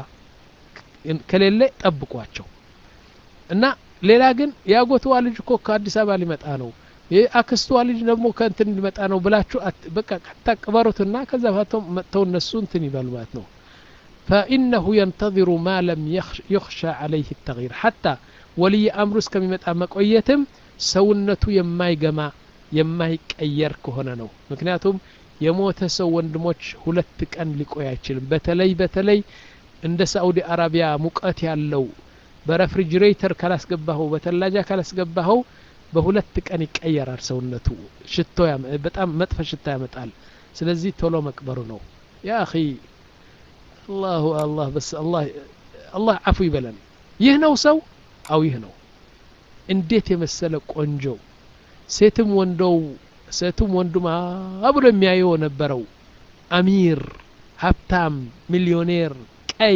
ከሌለ ጠብቋቸው እና ሌላ ግን ያጎትዋ ልጅ እኮ ከአዲስ አበባ ሊመጣ ነው የአክስቷ ልጅ ደግሞ ከእንትን ሊመጣ ነው ብላችሁ በቃ ተከበሩትና ከዛ ባተው መተው እነሱ እንትን ይባሉ ማለት ነው فإنه ينتظر ما لم يخشى عليه التغيير حتى ولي أمر اسكم يمطا مقويتم سونته የማይገማ የማይቀየር ከሆነ ነው ምክንያቱም የሞተ ሰው ወንድሞች ሁለት ቀን ሊቆይ አይችልም በተለይ በተለይ እንደ ሳዑዲ አረቢያ ሙቀት ያለው በሬፍሪጅሬተር ካላስገባው በተላጃ ካላስገባው በሁለት ቀን ይቀየራል ሰውነቱ ሽቶ በጣም መጥፎ ሽታ ያመጣል ስለዚህ ቶሎ መቅበሩ ነው ያ اخي الله الله بس الله الله عفو يبلن ይህ ነው ሰው አው ይህ ነው እንዴት የመሰለ ቆንጆ ሴትም ወንዶው ሴቱም ወንዱም አብሮ የሚያየው ነበረው አሚር ሀብታም ሚሊዮኔር ቀይ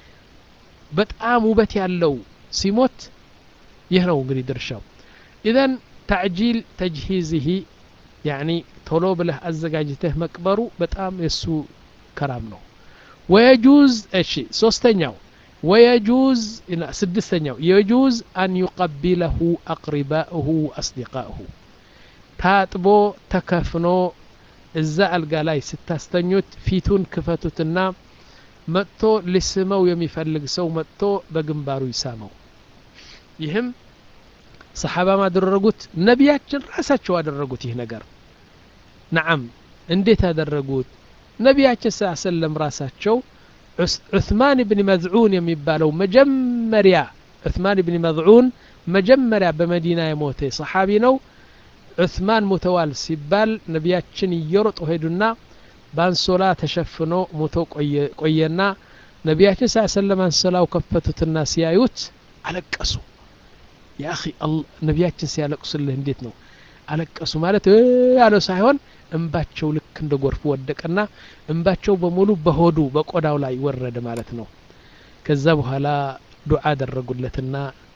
በጣም ውበት ያለው ሲሞት ይህ ነው እንግዲህ ድርሻው اذا تعجيل تجهيزه يعني ቶሎ ብለህ አዘጋጅተህ መቅበሩ በጣም የሱ ከራም ነው ويجوز اشي سوستنياو ويجوز إن سدستنياو يجوز أن يقبله أقرباؤه وأصدقاؤه تاتبو تكفنو الزا القالاي ستاستنيوت فيتون كفتوتنا متو لسمو يميفلق سو متو بقنبارو يسامو يهم صحابة ما درقوت نبياتشن راساتشو درقوت يهنقر نعم انديت درقوت ነቢያችን ሰለላሁ ራሳቸው ዑስማን ኢብኑ መዝዑን የሚባለው መጀመሪያ ዑስማን ኢብኑ መዝዑን መጀመሪያ በመዲና የሞተ ሰሃቢ ነው ዑስማን ሞተዋል ሲባል ነቢያችን እየሮጡ ሄዱና ባንሶላ ተሸፍኖ ሞቶ ቆየና ነቢያችን ሰለላሁ አንሶላው ከፈቱትና ሲያዩት አለቀሱ ያ اخي ነቢያችን ሲያለቅሱልህ እንዴት ነው አለቀሱ ማለት ያለው ሳይሆን እንባቸው ልክ እንደ ጎርፍ ወደቀና እንባቸው በሙሉ በሆዱ በቆዳው ላይ ወረደ ማለት ነው ከዛ በኋላ ዱዓ አደረጉለትና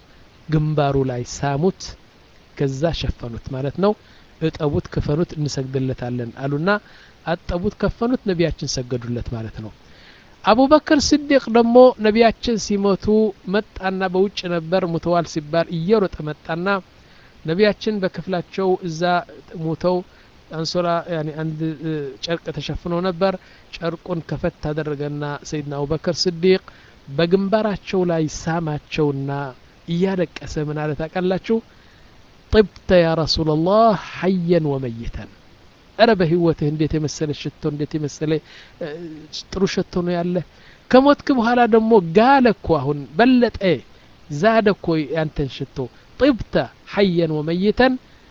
ግንባሩ ላይ ሳሙት ከዛ ሸፈኑት ማለት ነው እጠቡት ከፈኑት እንሰግድለታለን አሉና አጠቡት ከፈኑት ነቢያችን ሰገዱለት ማለት ነው አቡበከር ሲዲቅ ደግሞ ነቢያችን ሲሞቱ መጣና በውጭ ነበር ሙተዋል ሲባል እየሮጠ መጣና ነቢያችን በክፍላቸው እዛ ሞተው አንሶላ ያኒ አንድ ጨርቅ ተሸፍኖ ነበር ጨርቁን ከፈት ታደረገና ሰይድና አቡበከር ሲዲቅ በግንባራቸው ላይ ሳማቸውና እያለቀሰ ምን አለ ታውቃላችሁ طبت يا رسول الله حيا وميتا አረ በህይወትህ እንዴት የመሰለ ሽቶ እንዴት የመሰለ ጥሩ ሽቶ ነው ያለ ከሞትክ በኋላ ደግሞ ጋለኮ አሁን በለጠ ዛደኮ ያንተን ሽቶ طبت حيا وميتا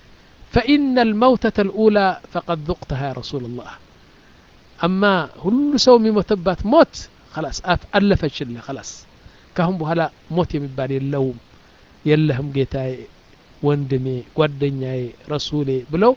فإن الموتة الأولى فقد ذقتها يا رسول الله أما كل سوم متبات موت خلاص ألفش الله خلاص كهم بهلا موت يمبالي اللوم يلهم جيتاي وندمي ጓደኛዬ رسولي ብለው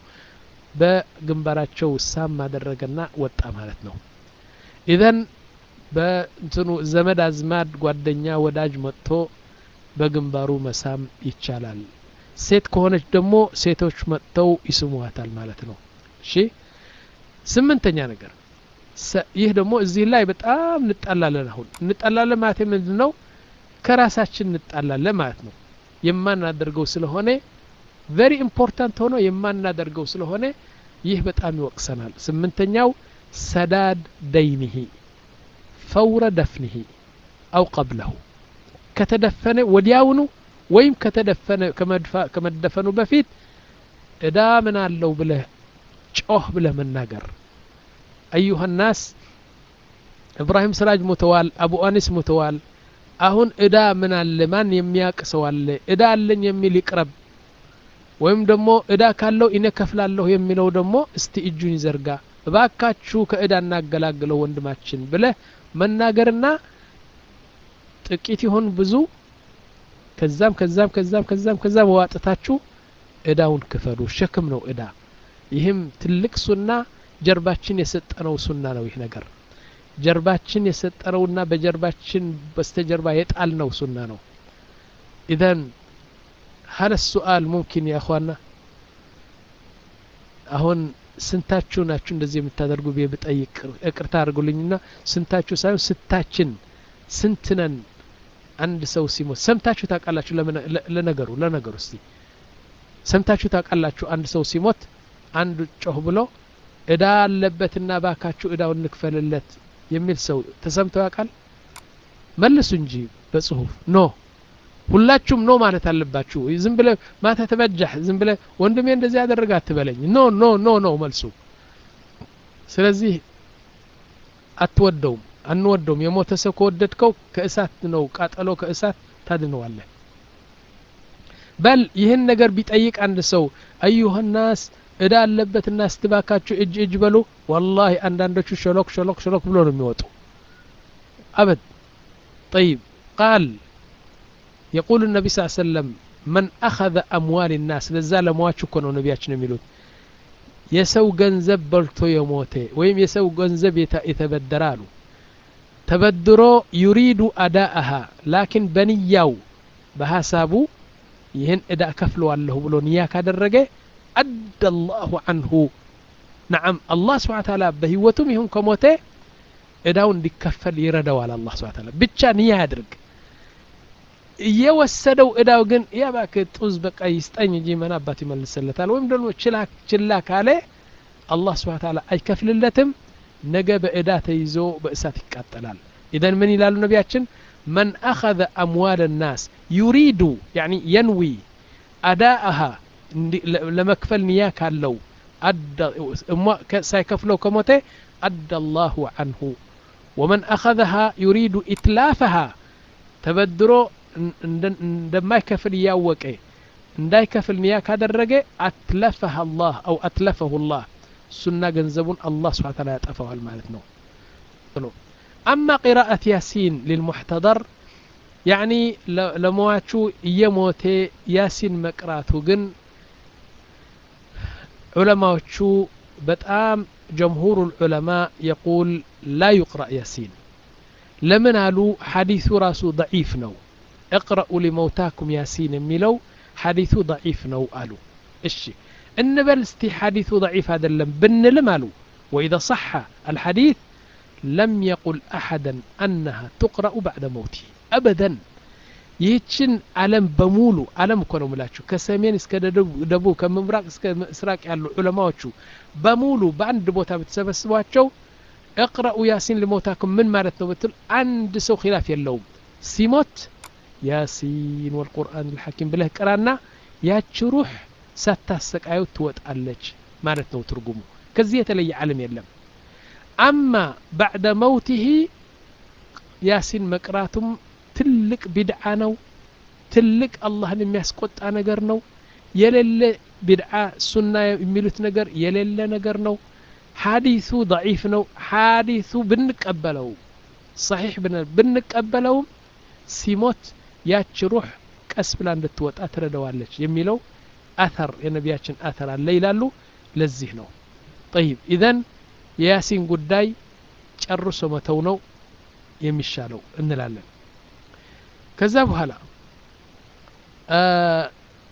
በግንባራቸው ሳም አደረገና ወጣ ማለት ነው ኢዘን በእንትኑ ዘመድ አዝማድ ጓደኛ ወዳጅ መጥቶ በግንባሩ መሳም ይቻላል ሴት ከሆነች ደግሞ ሴቶች መጥተው ይስሙዋታል ማለት ነው። እሺ ስምንተኛ ነገር ይህ ደግሞ እዚህ ላይ በጣም እንጣላለን። አሁን እንጣላለን ማለት ምንድነው? ከራሳችን እንጣላለን ማለት ነው። የማናደርገው ስለሆነ very important ሆኖ የማናደርገው ስለሆነ ይህ በጣም ይወቅሰናል። ስምንተኛው ሰዳድ ደይኒሂ ፈውረ ደፍኒሂ አው ቀብለሁ ከተደፈነ ወዲያውኑ ወይም ከተደፈነ ከመደፈኑ በፊት እዳ ምን አለው ብለህ ጮህ ብለህ መናገር። አዩሃ الناس ኢብራሂም ስራጅ ሞተዋል፣ አቡ አኒስ ሞተዋል። አሁን እዳ ምን አለ? ማን የሚያቅሰው አለ? እዳ አለኝ የሚል ይቅረብ። ወይም ደግሞ እዳ ካለው እኔ ከፍላለሁ የሚለው ደግሞ እስቲ እጁን ይዘርጋ። እባካችሁ ከእዳ እናገላግለው ወንድማችን ብለህ መናገርና ጥቂት ይሁን ብዙ ከዛም ከዛም ከዛም ከዛም ከዛም ዋጥታችሁ እዳውን ክፈሉ። ሸክም ነው እዳ። ይህም ትልቅ ሱና ጀርባችን የሰጠነው ሱና ነው። ይህ ነገር ጀርባችን የሰጠነውና በጀርባችን በስተጀርባ የጣልነው ሱና ነው። ኢዘን هل السؤال ممكن يا اخوانا አሁን ስንታችሁ ናችሁ እንደዚህ የምታደርጉ ቢጠይቅ እቅርታ አድርጉልኝና ስንታችሁ ሳይሆን ስታችን ስንትነን አንድ ሰው ሲሞት ሰምታችሁ ታውቃላችሁ? ለነገሩ ለነገሩ እስቲ ሰምታችሁ ታውቃላችሁ? አንድ ሰው ሲሞት አንድ ጮህ ብሎ እዳ አለበትና ባካችሁ እዳውን እንክፈልለት የሚል ሰው ተሰምቶ ያውቃል? መልሱ እንጂ በጽሁፍ ኖ። ሁላችሁም ኖ ማለት አለባችሁ። ዝም ብለ ማታ ተበጃህ ዝም ብለ ወንድሜ እንደዚህ ያደረጋ አትበለኝ። ኖ ኖ ኖ ኖ መልሱ። ስለዚህ አትወደውም አንወደውም። የሞተ ሰው ከወደድከው ከእሳት ነው ቃጠሎ ከእሳት ታድነዋለህ። በል ይህን ነገር ቢጠይቅ አንድ ሰው አዩሃ الناس እዳ አለበትና አስተባካችሁ እጅ እጅ በሉ። والله አንዳንዶቹ ሸሎክ ሸሎክ ሸሎክ ብሎ ነው የሚወጡ አበድ። طيب قال يقول النبي صلى الله عليه وسلم من أخذ أموال الناس لذا لمواچو كنو نبياتنا የሚሉት የሰው ገንዘብ በልቶ የሞተ ወይም የሰው ገንዘብ የተበደራሉ ተበድሮ يريد أداءها لكن በንያው በሐሳቡ ይህን እዳ ከፍለዋለሁ ብሎ ንያ ካደረገ أدى الله عنه نعم الله سبحانه وتعالى በህይወቱም ይሁን ከሞተ እዳው እንዲከፈል ይረዳዋል አላህ سبحانه وتعالى ብቻ ንያ ያድርግ። እየወሰደው እዳው ግን ያባከ ጡዝ በቃ ይስጠኝ እንጂ ማን አባት ይመልሰለታል ወይም ደግሞ ችላ ችላ ካለ አላህ Subhanahu Wa Ta'ala አይከፍልለትም። ነገ በእዳ ተይዞ በእሳት ይቃጠላል። ኢዘን ምን ይላሉ ነቢያችን? من أخذ أموال الناس يريد يعني ينوي أداءها ለመክፈል ንያ ካለው أدى ሳይከፍለው ከሞተ أدى الله عنه ومن أخذها يريد إتلافها ተበድሮ እንደማይከፍል ያወቀ እንዳይከፍል ንያ ካደረገ አትለፈህ አላህ አው አትለፈሁ አላህ ሱና ገንዘቡን አላህ Subhanahu Wa Ta'ala ያጠፋዋል ማለት ነው። أما قراءة ياسين للمحتضر يعني لمواچو يموت ياسين مقراته ግን علماءዎቹ በጣም جمهور العلماء يقول لا يقرأ ياسين لمن قالوا حديث راسو ضعيف نو اقرأوا لموتاكم ياسين የሚለው حديث ضعيف نو قالوا እሺ እንበል እስቲ حديث ضعيف አይደለም ብንልም አሉ وإذا صح الحديث لم يقل أحدا أنها تقرأ بعد موته أبدا ይህችን ዓለም በሙሉ ዓለም እኮ ነው የምላችሁ ከሰሜን እስከ ደቡብ ከምብራቅ እስከ ምስራቅ ያሉ ዑለማዎቹ በሙሉ በአንድ ቦታ ብትሰበስቧቸው اقرأوا ياسين لموتاكم من ማለት ነው ብትል አንድ ሰው ኺላፍ የለውም። ሲሞት ያሲን والقرآن الحكيم ብለህ ቀራና ያቺ ሩህ ሳታሰቃዩ ትወጣለች ማለት ነው ትርጉሙ። ከዚህ የተለየ ዓለም የለም። أما بعد موته ياسين መቅራቱም ትልቅ ቢድዓ ነው። ትልቅ አላህን የሚያስቆጣ ነገር ነው። የሌለ ቢድዓ ሱና የሚሉት ነገር የሌለ ነገር ነው። ሐዲሱ ضعيف ነው። ሐዲሱ ብንቀበለው صحيح ብንቀበለው ሲሞት ያች ሩህ ቀስ ብላ እንድትወጣ ትረዳዋለች የሚለው አثر የነቢያችን አثر አለ ይላሉ። ለዚህ ነው طيب اذا የያሲን ጉዳይ ጨርሶ መተው ነው የሚሻለው እንላለን። ከዛ በኋላ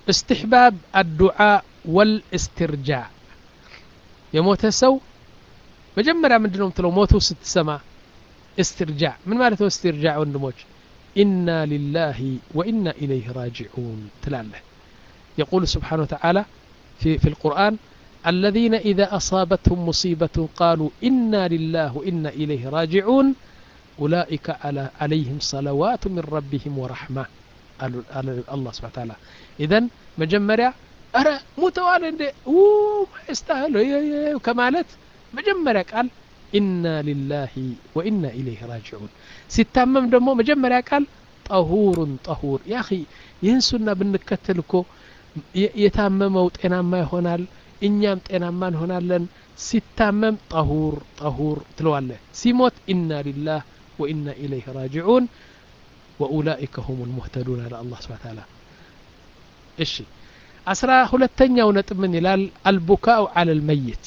استحباب الدعاء والاسترجاع يموت سو مجمرة من دنهم تلو موتوا ست سما استرجاع من مالته استرجاع وندموج إنا لله وإنا إليه راجعون تلاله يقول سبحانه وتعالى في, في القرآن الذين إذا أصابتهم مصيبة قالوا إنا لله وإنا إليه راجعون أولئك على عليهم صلوات من ربهم ورحمة قال الله سبحانه وتعالى إذن مجمرة أرى متوالد ما يستاهل وكمالت مجمرة قال إنا لله وإنا إليه راجعون ستامم دمو مجمرة قال طهور طهور يا أخي ينسونا بنكتلكو يتامموا ጤናማ ይሆናል እኛም ጤናማ እንሆናለን ሲታመም طهور طهور ትለዋለህ ሲሞት إنا لله وإنا إليه راجعون وأولئك هم المهتدون على الله سبحانه وتعالى እሺ አስራ ሁለተኛው ነጥብ ምን ይላል البكاء على الميت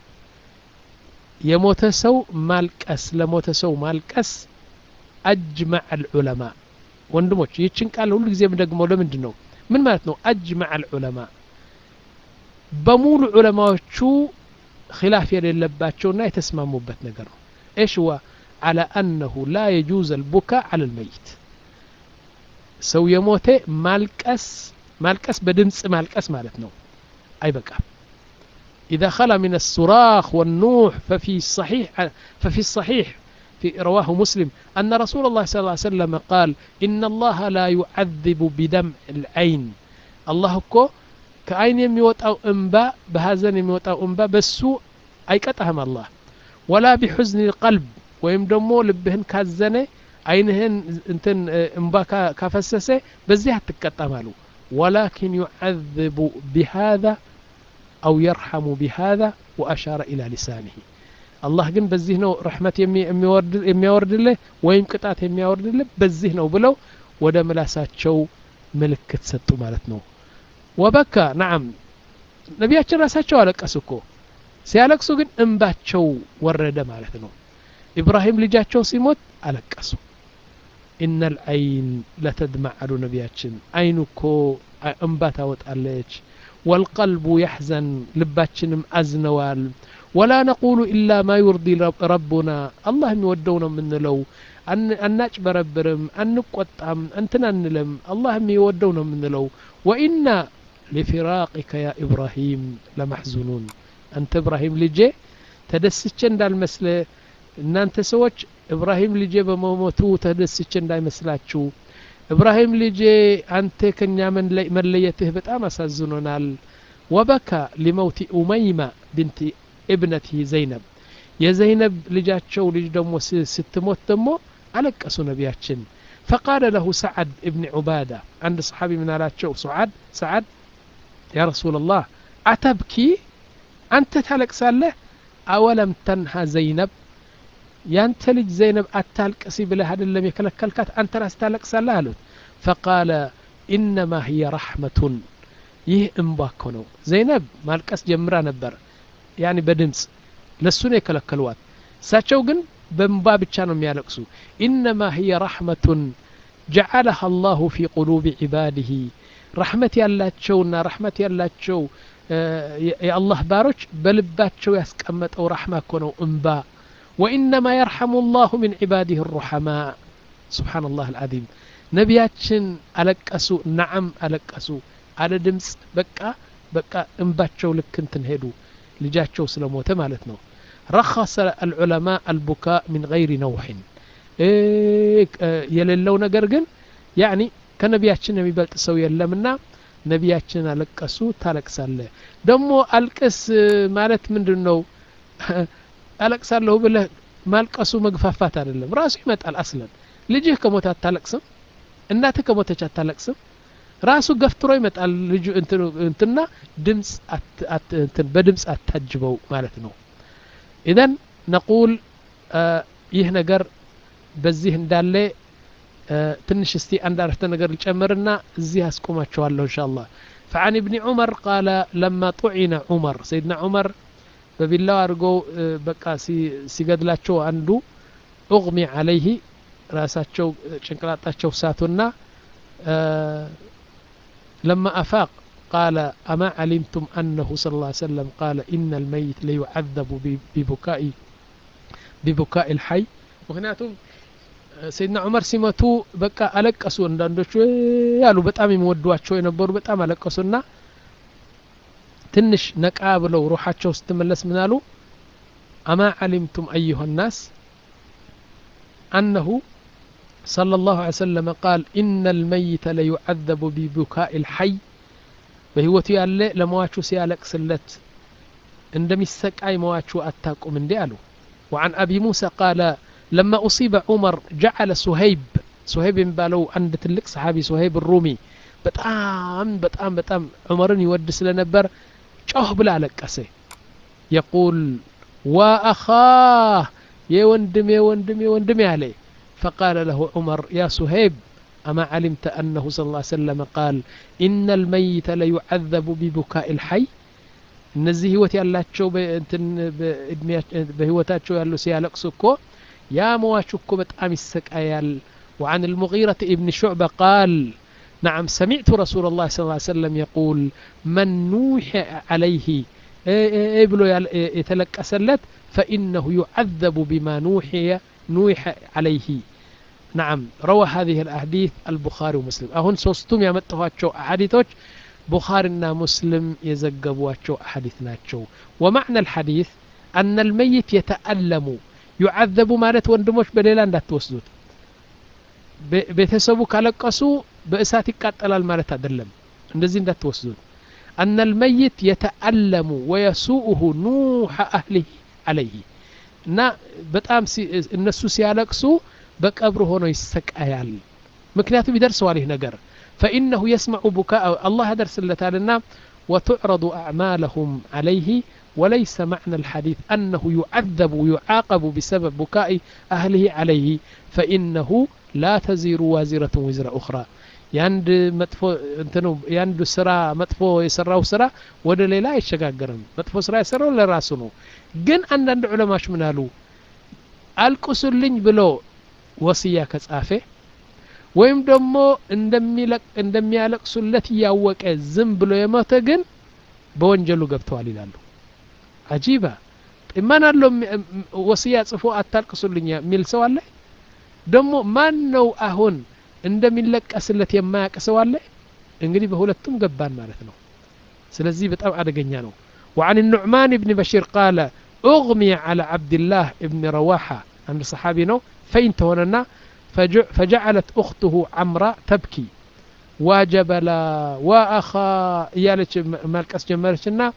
የሞተ ሰው ማልቀስ ለሞተ ሰው ማልቀስ أجمع العلماء ወንድሞች ይህችን ቃል ሁሉ ጊዜ ደግሞ ለምንድን ነው من معناته أجمع العلماء بمول علماء شو خلاف يلباتشونا يتسمموا بتنقر إيش هو على أنه لا يجوز البكاء على الميت سو يموته مالكس مالكس بدمس مالكس مالتنا أي بقى إذا خلا من الصراخ والنوح ففي الصحيح ففي الصحيح في رواه مسلم أن رسول الله صلى الله عليه وسلم قال إن الله لا يعذب بدمع العين الله كو كأين يموت أو أنباء بهذا يموت أو أنباء بسوء أي كتهم الله ولا بحزن القلب ويمدمو لبهن كازنة أينهن انتن أنباء كفسسة بزيها تكتمالو ولكن يعذب بهذا أو يرحم بهذا وأشار إلى لسانه الله ግን በዚህ ነው ረህመት የሚወርድ የሚያወርድልህ ወይም ቅጣት የሚያወርድልህ በዚህ ነው ብለው ወደ ምላሳቸው ምልክት ሰጡ ማለት ነው ወበካ نعم ነቢያችን ራሳቸው አለቀሱ እኮ ሲያለቅሱ ግን እንባቸው ወረደ ማለት ነው ኢብራሂም ልጃቸው ሲሞት አለቀሱ ان العين لا تدمع على ነቢያችን አይኑ እኮ እንባ ታወጣለች والقلب يحزن ልባችንም አዝነዋል ولا نقول إلا ما يرضي ربنا الله يودونا من لو أن أناج بربرم أن نقطعم أنتنا نلم الله يودونا من لو وإنا لفراقك يا إبراهيم لمحزونون أنت إبراهيم لجي تدسيتشن دال مسله إن أنت سوتش إبراهيم لجي بموتو تدسيتشن دال مسلاتشو إبراهيم لجي أنت كنيا من لي من ليته بتأم أسازنونال وبكى لموت أميمة بنت ابنته زينب يا زينب لجاتشو لج دمو ستموت دمو علقسو نبياتشن فقال له سعد ابن عبادة عند صحابي من علاتشو سعد سعد يا رسول الله أتبكي أنت تلقساله أولم تنهى زينب يانت لج زينب أتلقسي بلا هذا لم يكلكلكات أنت راس تلقساله فقال إنما هي رحمة يه انباكونو زينب مالكس جمرا نبر يعني بدمس لسونه يكلكلوات ساتشو جن بمبا بتشانو ميالكسو إنما هي رحمة جعلها الله في قلوب عباده رحمة يالله تشونا رحمة يالله تشو يا الله باروش بلبات شو يسكمت أو رحمة كونو انبا وإنما يرحم الله من عباده الرحماء سبحان الله العظيم نبياتشن ألقسو نعم ألقسو على دمس بقى بقى انبات شو لك كنت نهدو ልጃቸው ስለሞተ ማለት ነው رخص العلماء البكاء من غير نوح የሌለው ነገር ግን يعني ከነቢያችን የሚበልጥ ሰው የለምና ነቢያችን አለቀሱ ታለቅሳለ ደሞ አልቅስ ማለት ምንድነው አለቅሳለሁ ብለህ ማልቀሱ መግፋፋት አይደለም ራሱ ይመጣል አስለን ልጅህ ከሞተ አታለቅስም እናትህ ከሞተች አታለቅስም ራሱ ገፍትሮ ይመጣል ልጅ እንትን እንትና ድምጽ እንትን በድምጽ አታጅበው ማለት ነው اذا نقول ይህ ነገር በዚህ እንዳለ ትንሽ እስቲ አንድ አረፍተ ነገር ልጨምርና እዚህ አስቆማቸዋለሁ ኢንሻአላህ فعن ابن عمر قال لما طعن عمر سيدنا عمر በቢላው አርጎ በቃ ሲገድላቸው አንዱ اغمي عليه ራሳቸው ጭንቅላታቸው ሳቱና لما أفاق قال أما علمتم أنه صلى الله عليه وسلم قال إن الميت ليعذب ببكاء ببكاء الحي مغنياتهم سيدنا عمر سيمتو بقى ألقسو እንዳንዶቹ ያሉ በጣም የሚወዷቸው የነበሩ በጣም አለቀሱና ትንሽ ነቃ ብለው ሩሃቸው ስትመለስ ምን አሉ أما علمتم أيها الناس أنه صلى الله عليه وسلم قال إن الميت ليعذب ببكاء الحي بهوتو ያለ ለሟቹ ሲያለቅስለት እንደሚሰቃይ ሟቹ አታቁም እንዴ አሉ وعن أبي موسى قال لما أصيب عمر جعل سهيب سهيب بالو عند تلك صحابي سهيب الرومي بتام بتام بتام عمرن يودس لنبر ጮህ ብላ አለቀሰ يقول وأخاه يا وندم يا وندم يا وندم عليه فقال له عمر يا سهيب أما علمت أنه صلى الله عليه وسلم قال إن الميت ليعذب ببكاء الحي እነዚህ ህይወት ያላቸው በእንትን በህይወታቸው ያሉ ሲያለቅሱ እኮ ያ ሟቹ እኮ በጣም ይሰቃያል وعن المغيرة ابن شعبة قال نعم سمعت رسول الله صلى الله عليه وسلم يقول من نوح عليه ابلو يتلقسلت فإنه يعذب بما نوحي نوح عليه نعم روى هذه الأحاديث البخاري ومسلم أهون سوستم يمتهواتشو أحاديثوች بخارينا مسلم يزقبواتشو أحاديثناتشو ومعنى الحديث أن الميت يتألم يعذب مالت وندموش بليلا اندات توسدوت ቤተሰቡ ካለቀሱ በእሳት ይቃጠላል ማለት አይደለም እንደዚህ እንዳትወስዱት أن الميت يتألم ويسوءه نوح أهله عليه እና በጣም እነሱ ሲያለቅሱ በቀብሩ ሆኖ ይሰቃያል ምክንያቱም ይደርሰዋል ይህ ነገር فإنه يسمع بكاء الله درس لتالنا وتعرض أعمالهم عليه وليس معنى الحديث أنه يعذب ويعاقب بسبب بكاء أهله عليه فإنه لا تزير وازرة وزر أخرى ያንድ መጥፎ እንትኑ ያንዱ ስራ መጥፎ የሰራው ስራ ወደ ሌላ አይሸጋገርም መጥፎ ስራ የሰራው ለራሱ ነው ግን አንዳንድ ዑለማዎች ምን አሉ አልቁሱልኝ ብሎ ወሲያ ከጻፈ ወይም ደግሞ እንደሚለቅ እንደሚያለቅሱለት ያወቀ ዝም ብሎ የሞተ ግን በወንጀሉ ገብተዋል ይላሉ አጂባ ኢማን አለው ወሲያ ጽፎ አታልቅሱልኝ የሚል ሰው አለ ደግሞ ማን ነው አሁን እንደሚለቀስለት የማያቀሰው አለ እንግዲህ በሁለቱም ገባን ማለት ነው ስለዚህ በጣም አደገኛ ነው وعن النعمان بن بشير قال اغمي على عبد الله بن رواحه عند صحابي ነው فين هنا فجعلت اخته عمراء تبكي وجبلا واخا يالك مالكس جمرشنا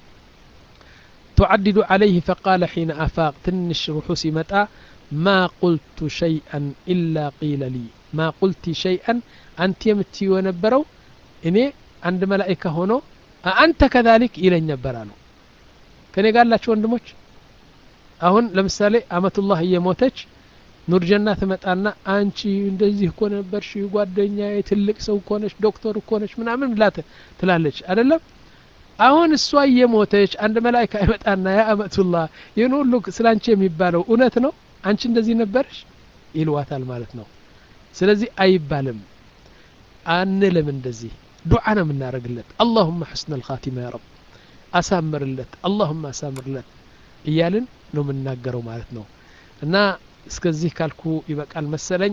تعدد عليه فقال حين افاق تنش روحي متى ما قلت شيئا الا قيل لي ما قلت شيئا أنت يمتي ونبرو إني عند ملائكة هنا أنت كذلك إلى نبرانو كان قال لا شو عندموش أهون لمثالي أمة الله هي موتج نور جنات متأنا أنتي እንደዚህ እኮ ነበርሽ ጓደኛዬ ትልቅ ሰው ኮነሽ ዶክተር ኮነሽ ምናምን ብላት ትላለች አይደለም አሁን እሷ የሞተች አንድ መላእክት አይመጣና ያ አመቱላህ ይሄን ሁሉ ስላንቺ የሚባለው እውነት ነው አንቺ እንደዚህ ነበርሽ ይልዋታል ማለት ነው ስለዚህ አይባልም አንለም እንደዚህ ዱዓ ነው የምናረግለት اللهم حسن الخاتمه يا رب አሳምርለት اللهم አሳምርለት እያልን ነው የምናገረው ማለት ነው እና እስከዚህ ካልኩ ይበቃል መሰለኝ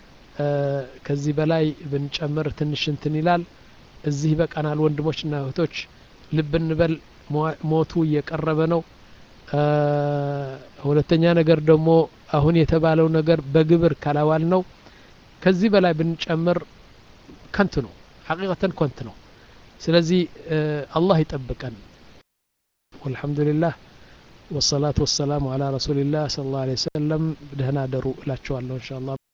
ከዚህ በላይ ብንጨምር ትንሽ እንትን ይላል እዚህ በቃናል ወንድሞችና እህቶች ልብ እንበል ሞቱ እየቀረበ ነው ሁለተኛ ነገር ደግሞ አሁን የተባለው ነገር በግብር ካላዋል ነው ከዚህ በላይ ብንጨምር ከንቱ ነው ሐቂቀተን ከንቱ ነው ስለዚህ አላህ ይጠብቀን والحمد لله والصلاة والسلام على رسول الله صلى الله عليه وسلم بدهنا درو لا تشوالله إن شاء الله